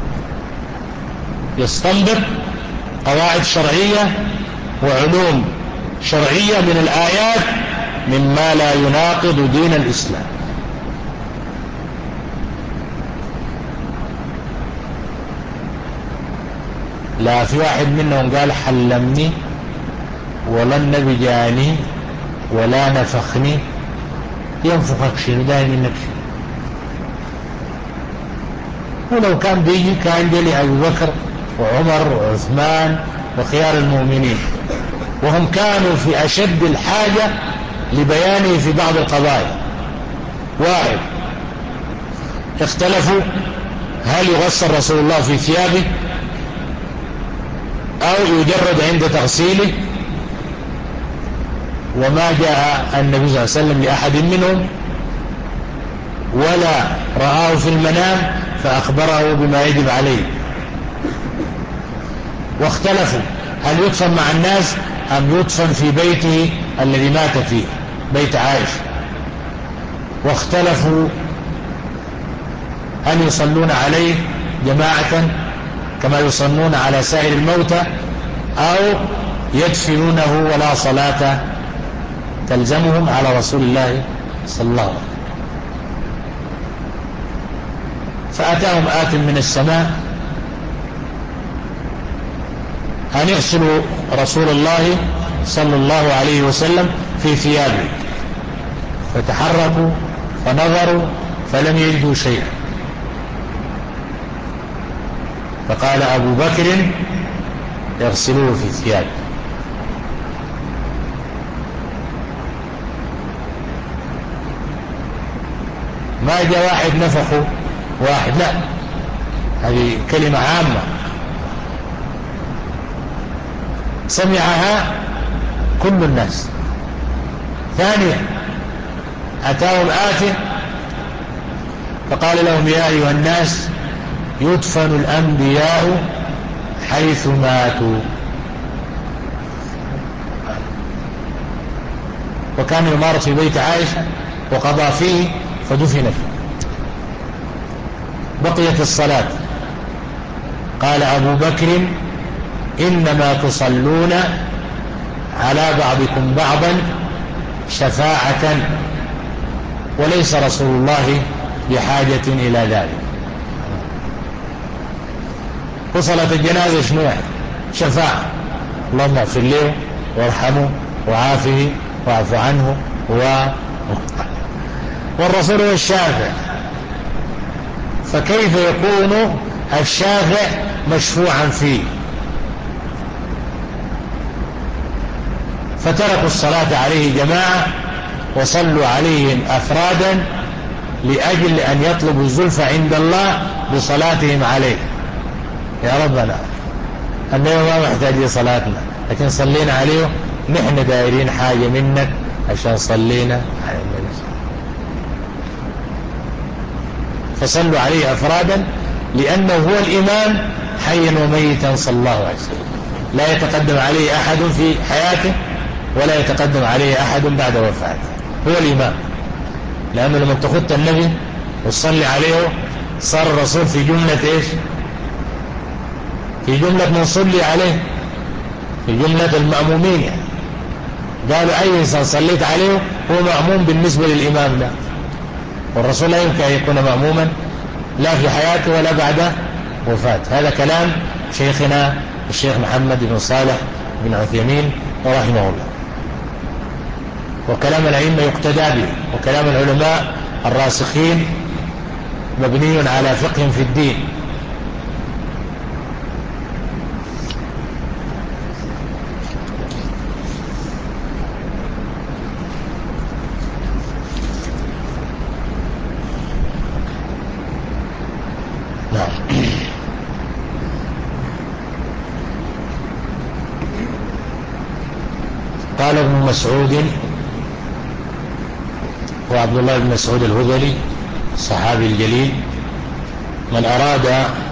يستنبط قواعد شرعية وعلوم شرعية من الآيات مما لا يناقض دين الإسلام. لا في واحد منهم قال حلمني ولا النبي جاني ولا نفخني. ينفخك شنو؟ داير منك شنو؟ ولو كان بيجي كان جلي أبو بكر وعمر وعثمان وخيار المؤمنين، وهم كانوا في أشد الحاجة لبيانه في بعض القضايا. واحد، اختلفوا هل يغسل رسول الله في ثيابه أو يجرد عند تغسيله، وما جاء النبي صلى الله عليه وسلم لأحد منهم ولا رآه في المنام فأخبره بما يجب عليه. واختلفوا هل يدفن مع الناس أم يدفن في بيته الذي مات فيه، بيت عائشة. واختلفوا هل يصلون عليه جماعة كما يصلون على سائر الموتى أو يدفنونه ولا صلاة تلزمهم على رسول الله صلى الله عليه وسلم. فأتاهم آت من السماء أن يغسلوا رسول الله صلى الله عليه وسلم في ثيابه، فتحركوا فنظروا فلم يجدوا شيئا، فقال أبو بكر يغسلوه في ثيابه. ما جاء واحد نفخه واحد، لا، هذه كلمة عامة سمعها كل الناس. ثانيا أتاهم آت فقال لهم يا أيها الناس يدفن الأنبياء حيث ماتوا. وكان يمارس في بيت عائشة وقضى فيه فدفن فيه. بقيت الصلاة، قال أبو بكر إنما تصلون على بعضكم بعضا شفاعة وليس رسول الله بحاجة إلى ذلك. وصلت الجنازة شنو؟ شفاعة، اللهم اغفر له وارحمه وعافه واعف عنه و... والرسول هو الشافع، فكيف يكون الشافع مشفوعا فيه؟ فتركوا الصلاة عليه جماعة وصلوا عليهم أفرادا لأجل أن يطلبوا الزلفى عند الله بصلاتهم عليه. يا ربنا النبي ما محتاج لصلاتنا، لكن صلينا عليه، نحن دايرين حاجة منك عشان صلينا على النبي، فصلوا عليه أفرادا لأنه هو الإمام حيا وميتا صلى الله عليه وسلم، لا يتقدم عليه أحد في حياته ولا يتقدم عليه أحد بعد وفاته، هو الإمام. لأنه لما تخط النبي وتصلي عليه صار الرسول في جملة إيش؟ في جملة من صلي عليه، في جملة المأمومين يعني. قالوا أي إنسان صليت عليه هو مأموم بالنسبة للإمام ده، والرسول لا يمكن أن يكون مأموما لا في حياته ولا بعد وفاته. هذا كلام شيخنا الشيخ محمد بن صالح بن عثيمين رحمه الله، وكلام الأئمة يقتدى به، وكلام العلماء الراسخين مبني على فقه في الدين. نعم. قال ابن مسعود وعبد الله بن مسعود الهذلي الصحابي الجليل: من أراد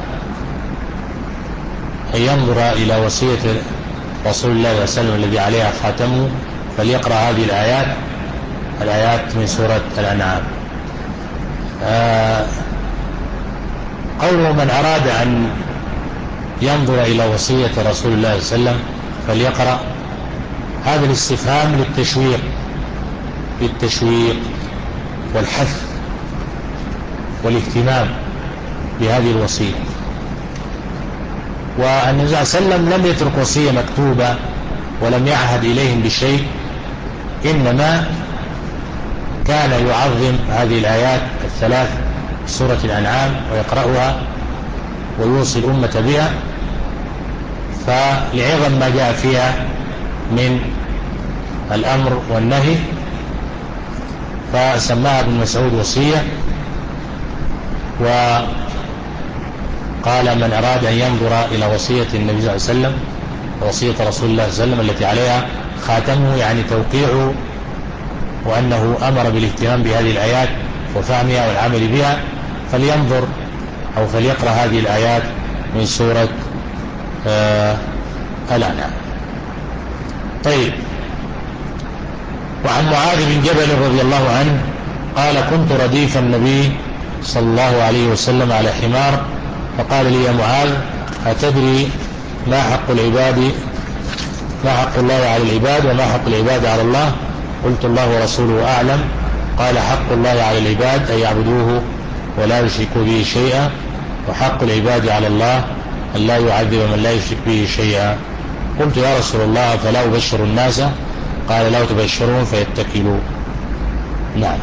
أن ينظر إلى وصية رسول الله صلى الله عليه وسلم الذي عليها خاتمه فليقرأ هذه الآيات الآيات من سورة الأنعام. آه قوله من أراد أن ينظر إلى وصية رسول الله صلى الله عليه وسلم فليقرأ، هذا الاستفهام للتشويق للتشويق والحث والاهتمام بهذه الوصية. والنبي صلى الله عليه وسلم لم يترك وصية مكتوبة ولم يعهد إليهم بشيء، إنما كان يعظم هذه الآيات الثلاث سورة الأنعام ويقرأها ويوصي الأمة بها، فلعظم ما جاء فيها من الأمر والنهي فسماها ابن مسعود وصية. وقال من أراد أن ينظر إلى وصية النبي صلى الله عليه وسلم ووصية رسول الله صلى الله عليه وسلم التي عليها خاتمه، يعني توقيعه وأنه أمر بالاهتمام بهذه الآيات وفهمها والعمل بها، فلينظر أو فليقرأ هذه الآيات من سورة آه الأنعام. طيب. وعن معاذ بن جبل رضي الله عنه قال: كنت رديف النبي صلى الله عليه وسلم على حمار، فقال لي: يا معاذ، أتدري ما حق العباد ما حق الله على العباد وما حق العباد على الله؟ قلت: الله ورسوله أعلم. قال: حق الله على العباد أن يعبدوه ولا يشركوا به شيئا، وحق العباد على الله أن لا يعذب من لا يشرك به شيئا. قلت يا رسول الله فلا أبشر الناس؟ قال لا تبشرون فيتكلوا. نعم.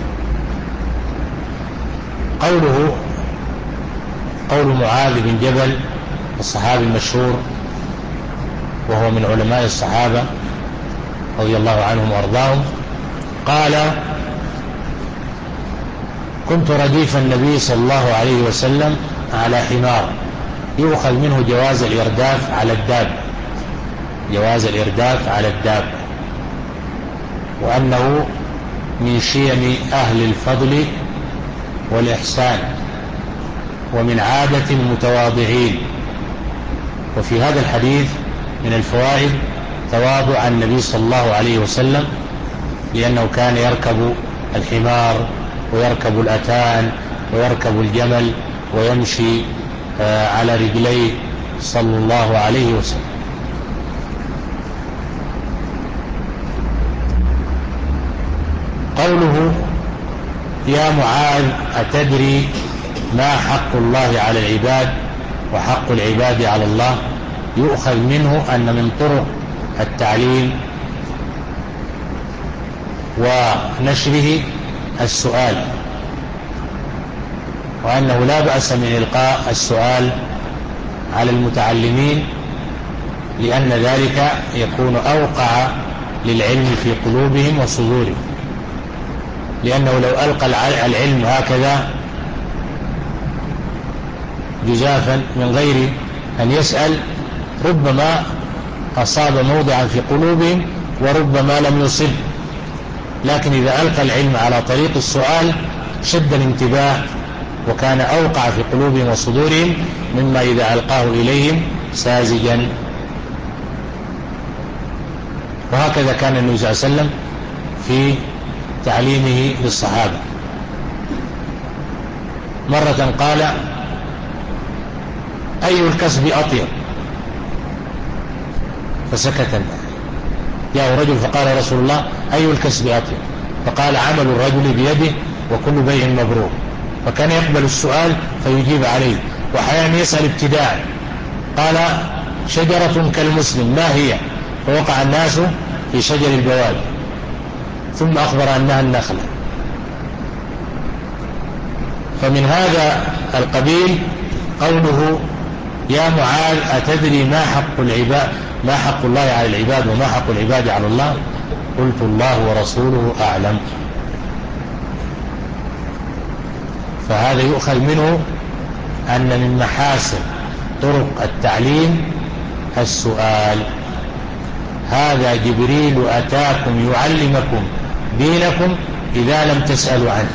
قوله قول معاذ بن جبل الصحابي المشهور وهو من علماء الصحابة رضي الله عنهم وأرضاهم، قال كنت رديف النبي صلى الله عليه وسلم على حمار، يؤخذ منه جواز الإرداف على الداب، جواز الإرداف على الداب، وأنه من شيم أهل الفضل والإحسان ومن عادة المتواضعين. وفي هذا الحديث من الفوائد تواضع النبي صلى الله عليه وسلم، لأنه كان يركب الحمار ويركب الأتان ويركب الجمل ويمشي على رجليه صلى الله عليه وسلم. قوله يا معاذ أتدري ما حق الله على العباد وحق العباد على الله، يؤخذ منه أن من طرق التعليم ونشره السؤال، وأنه لا بأس من إلقاء السؤال على المتعلمين، لأن ذلك يكون أوقع للعلم في قلوبهم وصدورهم، لأنه لو ألقى العلم هكذا جزافا من غير أن يسأل ربما أصاب موضعا في قلوبهم وربما لم يصب، لكن إذا ألقى العلم على طريق السؤال شد الانتباه وكان أوقع في قلوبهم وصدورهم مما إذا ألقاه إليهم ساذجا. وهكذا كان النبي صلى الله عليه وسلم في تعليمه للصحابة. مرة قال أي الكسب أطيب؟ فسكت، جاء رجل فقال رسول الله أي الكسب أطيب؟ فقال عمل الرجل بيده وكل بيع مبرور. فكان يقبل السؤال فيجيب عليه، وأحيانا يسأل ابتداء، قال شجرة كالمسلم ما هي؟ فوقع الناس في شجر البوادي، ثم أخبر أنها النخلة. فمن هذا القبيل قوله يا معاذ أتدري ما حق العباد ما حق الله على العباد وما حق العباد على الله؟ قلت الله ورسوله أعلم. فهذا يؤخذ منه أن من محاسن طرق التعليم السؤال. هذا جبريل أتاكم يعلمكم دينكم إذا لم تسألوا عنه.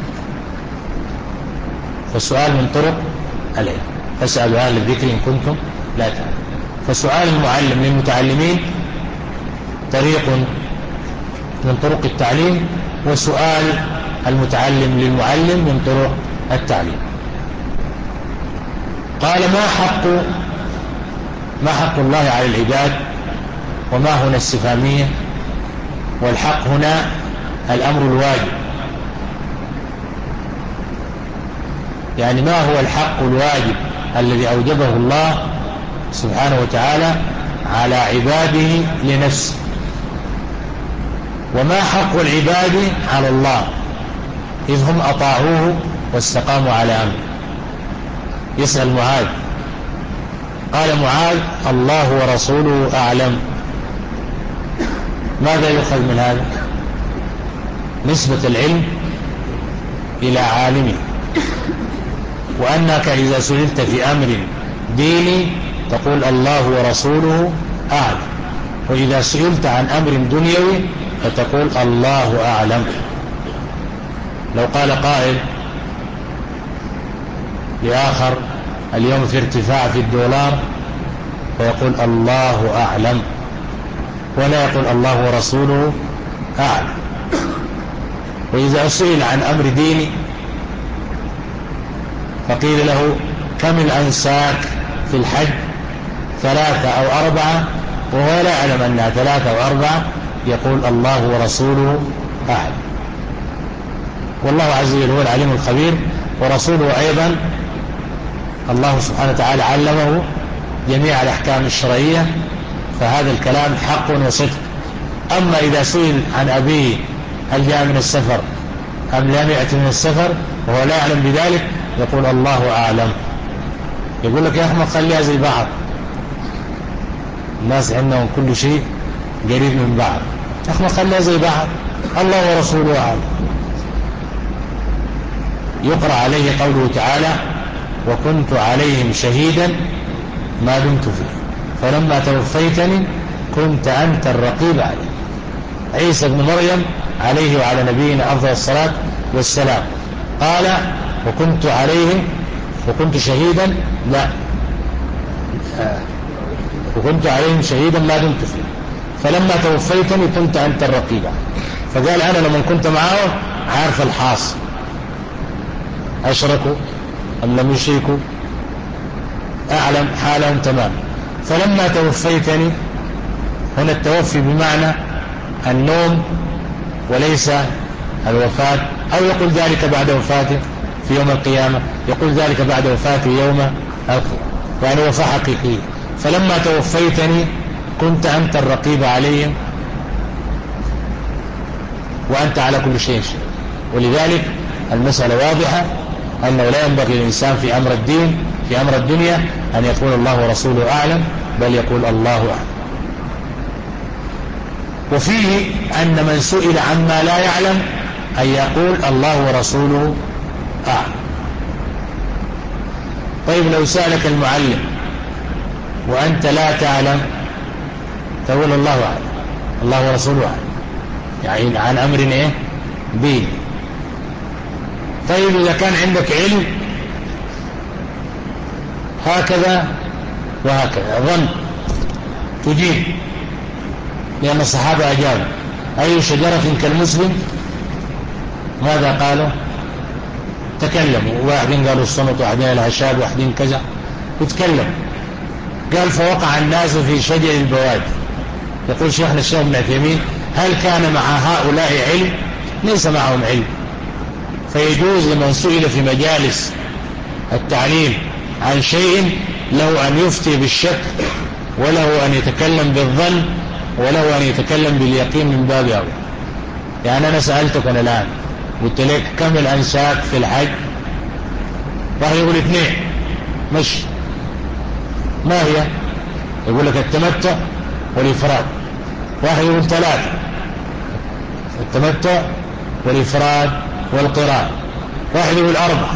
فالسؤال من طرق العلم، فاسألوا أهل الذكر إن كنتم لا تعلمون. فسؤال المعلم للمتعلمين طريق من طرق التعليم، وسؤال المتعلم للمعلم من طرق التعليم. قال ما حق ما حق الله على العباد، وما هنا استفهامية، والحق هنا الأمر الواجب، يعني ما هو الحق الواجب الذي أوجبه الله سبحانه وتعالى على عباده لنفسه، وما حق العباد على الله إذ هم أطاعوه واستقاموا على أمره. يسأل معاذ، قال معاذ الله ورسوله أعلم. ماذا يؤخذ من هذا؟ نسبة العلم إلى عالمه، وأنك إذا سئلت في أمر ديني تقول الله ورسوله أعلم، وإذا سئلت عن أمر دنيوي فتقول الله أعلم. لو قال قائل لآخر اليوم في ارتفاع في الدولار فيقول الله أعلم، ولا يقول الله ورسوله أعلم. وإذا سئل عن أمر ديني فقيل له كم الأنساك في الحج؟ ثلاثة أو أربعة، وهو لا يعلم أنها ثلاثة أو أربعة، يقول الله ورسوله أعلم. والله عز وجل هو العليم الخبير، ورسوله أيضا الله سبحانه وتعالى علمه جميع الأحكام الشرعية، فهذا الكلام حق وصدق. أما إذا سئل عن أبيه هل جاء من السفر أم لم يأتي من السفر وهو لا يعلم بذلك، يقول الله أعلم. يقول لك يا أحمد خليها زي بعض، الناس عندهم كل شيء قريب من بعض. يا أحمد خليها زي بعض، الله ورسوله أعلم. يقرأ عليه قوله تعالى وكنت عليهم شهيدا ما دمت فيه فلما توفيتني كنت أنت الرقيب عليه. عيسى بن مريم عليه وعلى نبينا أفضل الصلاة والسلام قال وكنت عليهم وكنت شهيدا لا وكنت عليهم شهيدا ما دمت فيه فلما توفيتني كنت أنت الرقيب. فقال أنا لما كنت معه عارف الحاصل، أشركوا أم لم يشركوا، أعلم حالهم تمام. فلما توفيتني، هنا التوفي بمعنى النوم وليس الوفاة، أو يقول ذلك بعد وفاته في يوم القيامة، يقول ذلك بعد وفاته يوم القيامة، يعني وفاة حقيقية. فلما توفيتني كنت أنت الرقيب عليهم وأنت على كل شيء شيء. ولذلك المسألة واضحة أنه لا ينبغي للإنسان في أمر الدين في أمر الدنيا أن يقول الله ورسوله أعلم، بل يقول الله أعلم. وفيه أن من سئل عما لا يعلم أن يقول الله ورسوله أعلم. طيب لو سألك المعلم وأنت لا تعلم تقول الله أعلم، الله ورسوله أعلم، يعني عن أمر إيه دين. طيب إذا كان عندك علم هكذا وهكذا ظن تجيب، لأن الصحابة أجابوا أي شجرة كالمسلم، ماذا قالوا؟ تكلموا، واحدين قالوا الصمت واحدين العشاب واحدين كذا يتكلم. قال فوقع الناس في شجر البوادي. يقول شيخنا الشيخ ابن عثيمين هل كان مع هؤلاء علم؟ ليس معهم علم. فيجوز لمن سئل في مجالس التعليم عن شيء له أن يفتي بالشك، وله أن يتكلم بالظن، وله أن يتكلم باليقين من باب أولى. يعني أنا سألتك أنا الآن قلت لك كم الأنساك في الحج؟ واحد يقول اثنين، مش ما هي؟ يقول لك التمتع والإفراد. واحد يقول ثلاثة، التمتع والإفراد والقران. واحد يقول أربعة.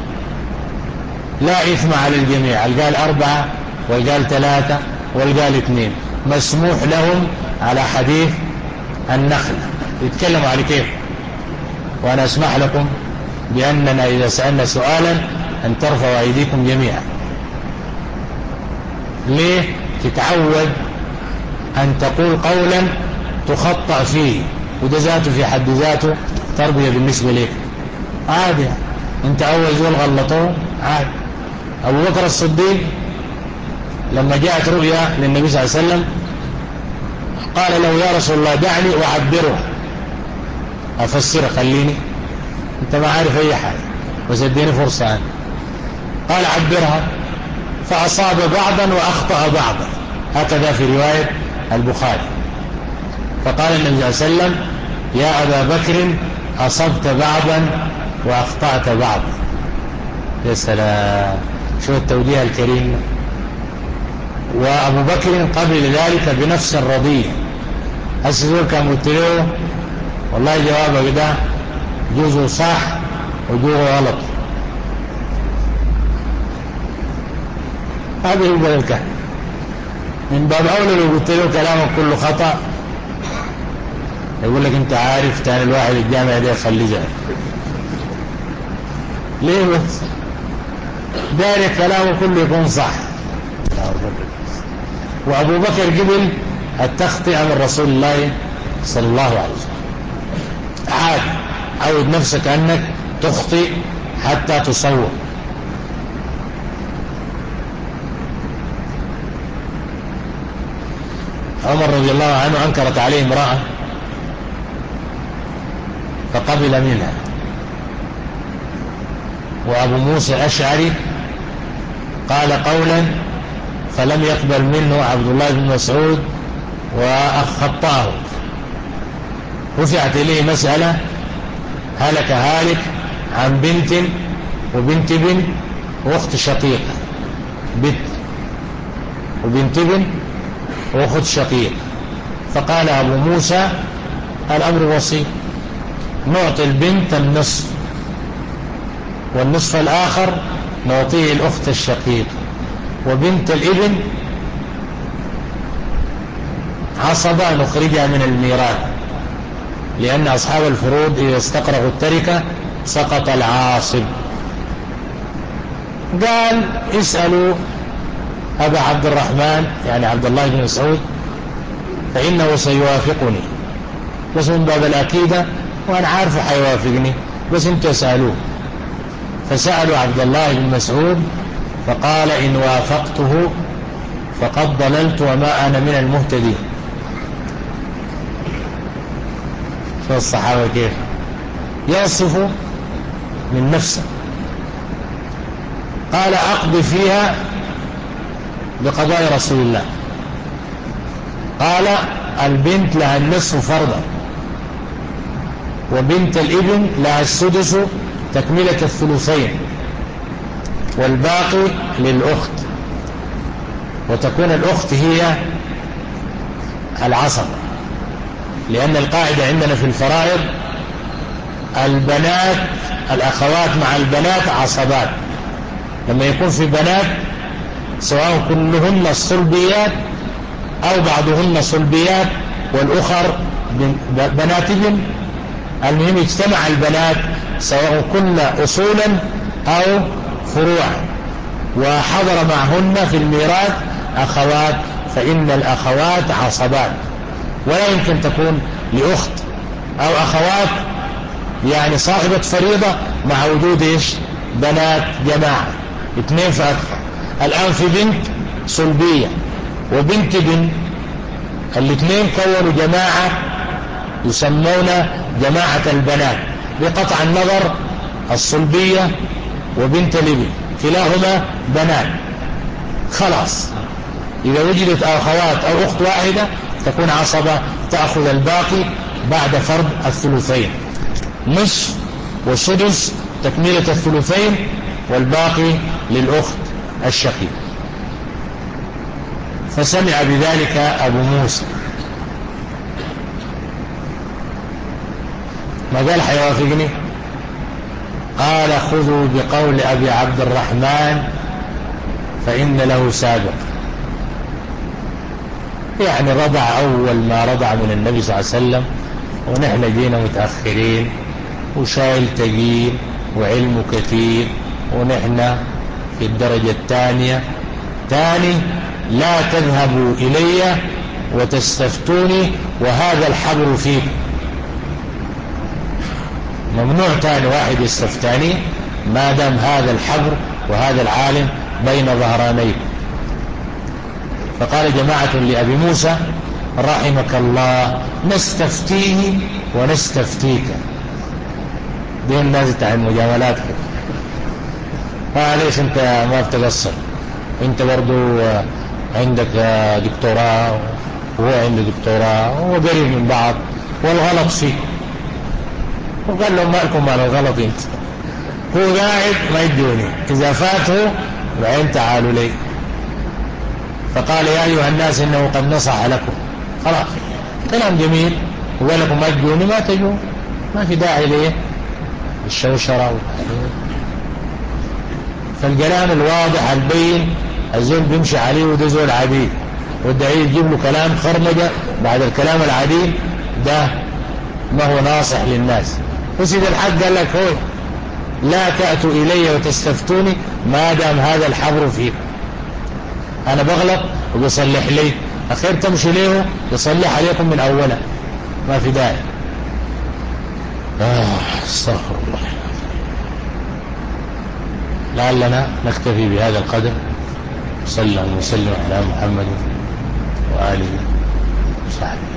لا إثم على الجميع، قال أربعة وقال ثلاثة وقال اثنين، مسموح لهم على حديث النخل يتكلموا على كيف. وأنا أسمح لكم بأننا إذا سألنا سؤالا أن ترفعوا أيديكم جميعا. ليه؟ تتعود أن تقول قولا تخطأ فيه، وده ذاته في حد ذاته تربية بالنسبة لك. عادي، انت أول زول غلطوه عادي. أبو بكر الصديق لما جاءت رؤيا للنبي صلى الله عليه وسلم قال له يا رسول الله دعني أعبره أفسره، خليني انت ما عارف أي حاجة بس اديني فرصة أنا. قال عبرها، فأصاب بعضا وأخطأ بعضا، هكذا في رواية البخاري. فقال النبي صلى الله عليه وسلم يا أبا بكر أصبت بعضا وأخطأت بعضا. يا سلام، شو التوجيه الكريم. وأبو بكر قبل ذلك بنفس الرضية. السيدور كان قلت له والله جوابك ده جزء صح وجزء غلط. هذا هو الكلام. من باب أولى لو قلت له كلامك كله خطأ يقول لك انت عارف تاني الواحد الجامع ده يخلي جاهل. ليه بس؟ داري كلامه كله يكون صح. وأبو بكر قبل التخطئة من رسول الله صلى الله عليه وسلم. عاد عود نفسك أنك تخطئ حتى تصور. عمر رضي الله عنه أنكرت عليه امرأة فقبل منها، وأبو موسى الأشعري قال قولا فلم يقبل منه عبد الله بن مسعود وخطاه، رفعت إليه مسألة هلك هالك عن بنت وبنت ابن وأخت شقيقة، بنت وبنت ابن وأخت شقيقة، فقال أبو موسى الأمر بسيط، نعطي البنت النصف والنصف الآخر نعطيه الأخت الشقيقة، وبنت الابن عصبة نخرجها من الميراث، لأن أصحاب الفروض إذا استقرأوا التركة سقط العاصب. قال اسألوا أبا عبد الرحمن يعني عبد الله بن مسعود فإنه سيوافقني، بس من باب الأكيدة وأنا عارفه حيوافقني، بس انتوا اسألوه. فسألوا عبد الله بن مسعود فقال إن وافقته فقد ضللت وما أنا من المهتدين. شو الصحابة كيف يصفوا من نفسه. قال أقضي فيها بقضاء رسول الله. قال البنت لها النصف فرضا، وبنت الابن لها السدس تكملة الثلثين، والباقي للأخت، وتكون الأخت هي العصبة، لأن القاعدة عندنا في الفرائض البنات الأخوات مع البنات عصبات. لما يكون في بنات سواء كلهن صلبيات أو بعضهن صلبيات والأخر بنات ابن، المهم اجتمع البنات سواء كن أصولا أو فروعا وحضر معهن في الميراث أخوات، فإن الأخوات عصبات، ولا يمكن تكون لأخت أو أخوات يعني صاحبة فريضة مع وجود إيش بنات جماعة اثنين فأكثر. الآن في بنت صلبية وبنت بن، الاثنين كونوا جماعة يسمون جماعة البنات بقطع النظر، الصلبية وبنت الابن كلاهما بنات، خلاص إذا وجدت أخوات أو أخت واحدة تكون عصبة تأخذ الباقي بعد فرض الثلثين، نصف وسدس تكملة الثلثين، والباقي للأخت الشقيق. فسمع بذلك أبو موسى، ما قال حيوافقني، قال خذوا بقول أبي عبد الرحمن فإن له سابق، يعني رضع أول ما رضع من النبي صلى الله عليه وسلم، ونحن جينا متأخرين وشايل تقيل وعلم كثير، ونحن في الدرجة الثانية. ثاني لا تذهبوا إلي وتستفتوني وهذا الحبر فيكم، ممنوع ثاني واحد يستفتاني ما دام هذا الحبر وهذا العالم بين ظهرانيكم. فقال جماعة لأبي موسى رحمك الله نستفتيه ونستفتيك، دي الناس تاع المجاملات كده، فليش انت ما بتقصر، انت برضو عندك دكتوراه وهو عنده دكتوراه وهو قريب من بعض والغلط فيه. وقال لهم مالكم مال الغلط، انت هو قاعد ما يدوني، اذا فاته بعين تعالوا لي. فقال يا ايها الناس انه قد نصح لكم، خلاص كلام جميل، وقال لكم ما تجوني ما تجون، ما في داعي ليه الشوشرة والتحليل. فالكلام الواضح البين الزول بيمشي عليه وده زول عديد، والدعي يجيب له كلام خرمجة بعد الكلام العديد ده ما هو ناصح للناس. وسيد الحق قال لك هو لا تأتوا إلي وتستفتوني ما دام هذا الحبر فيكم، أنا بغلط وبصلح لي، أخير تمشي ليه يصلح عليكم من أولا، ما في داعي. آه استغفر الله. لعلنا نكتفي بهذا القدر، صلى الله وسلم على محمد وآله وصحبه.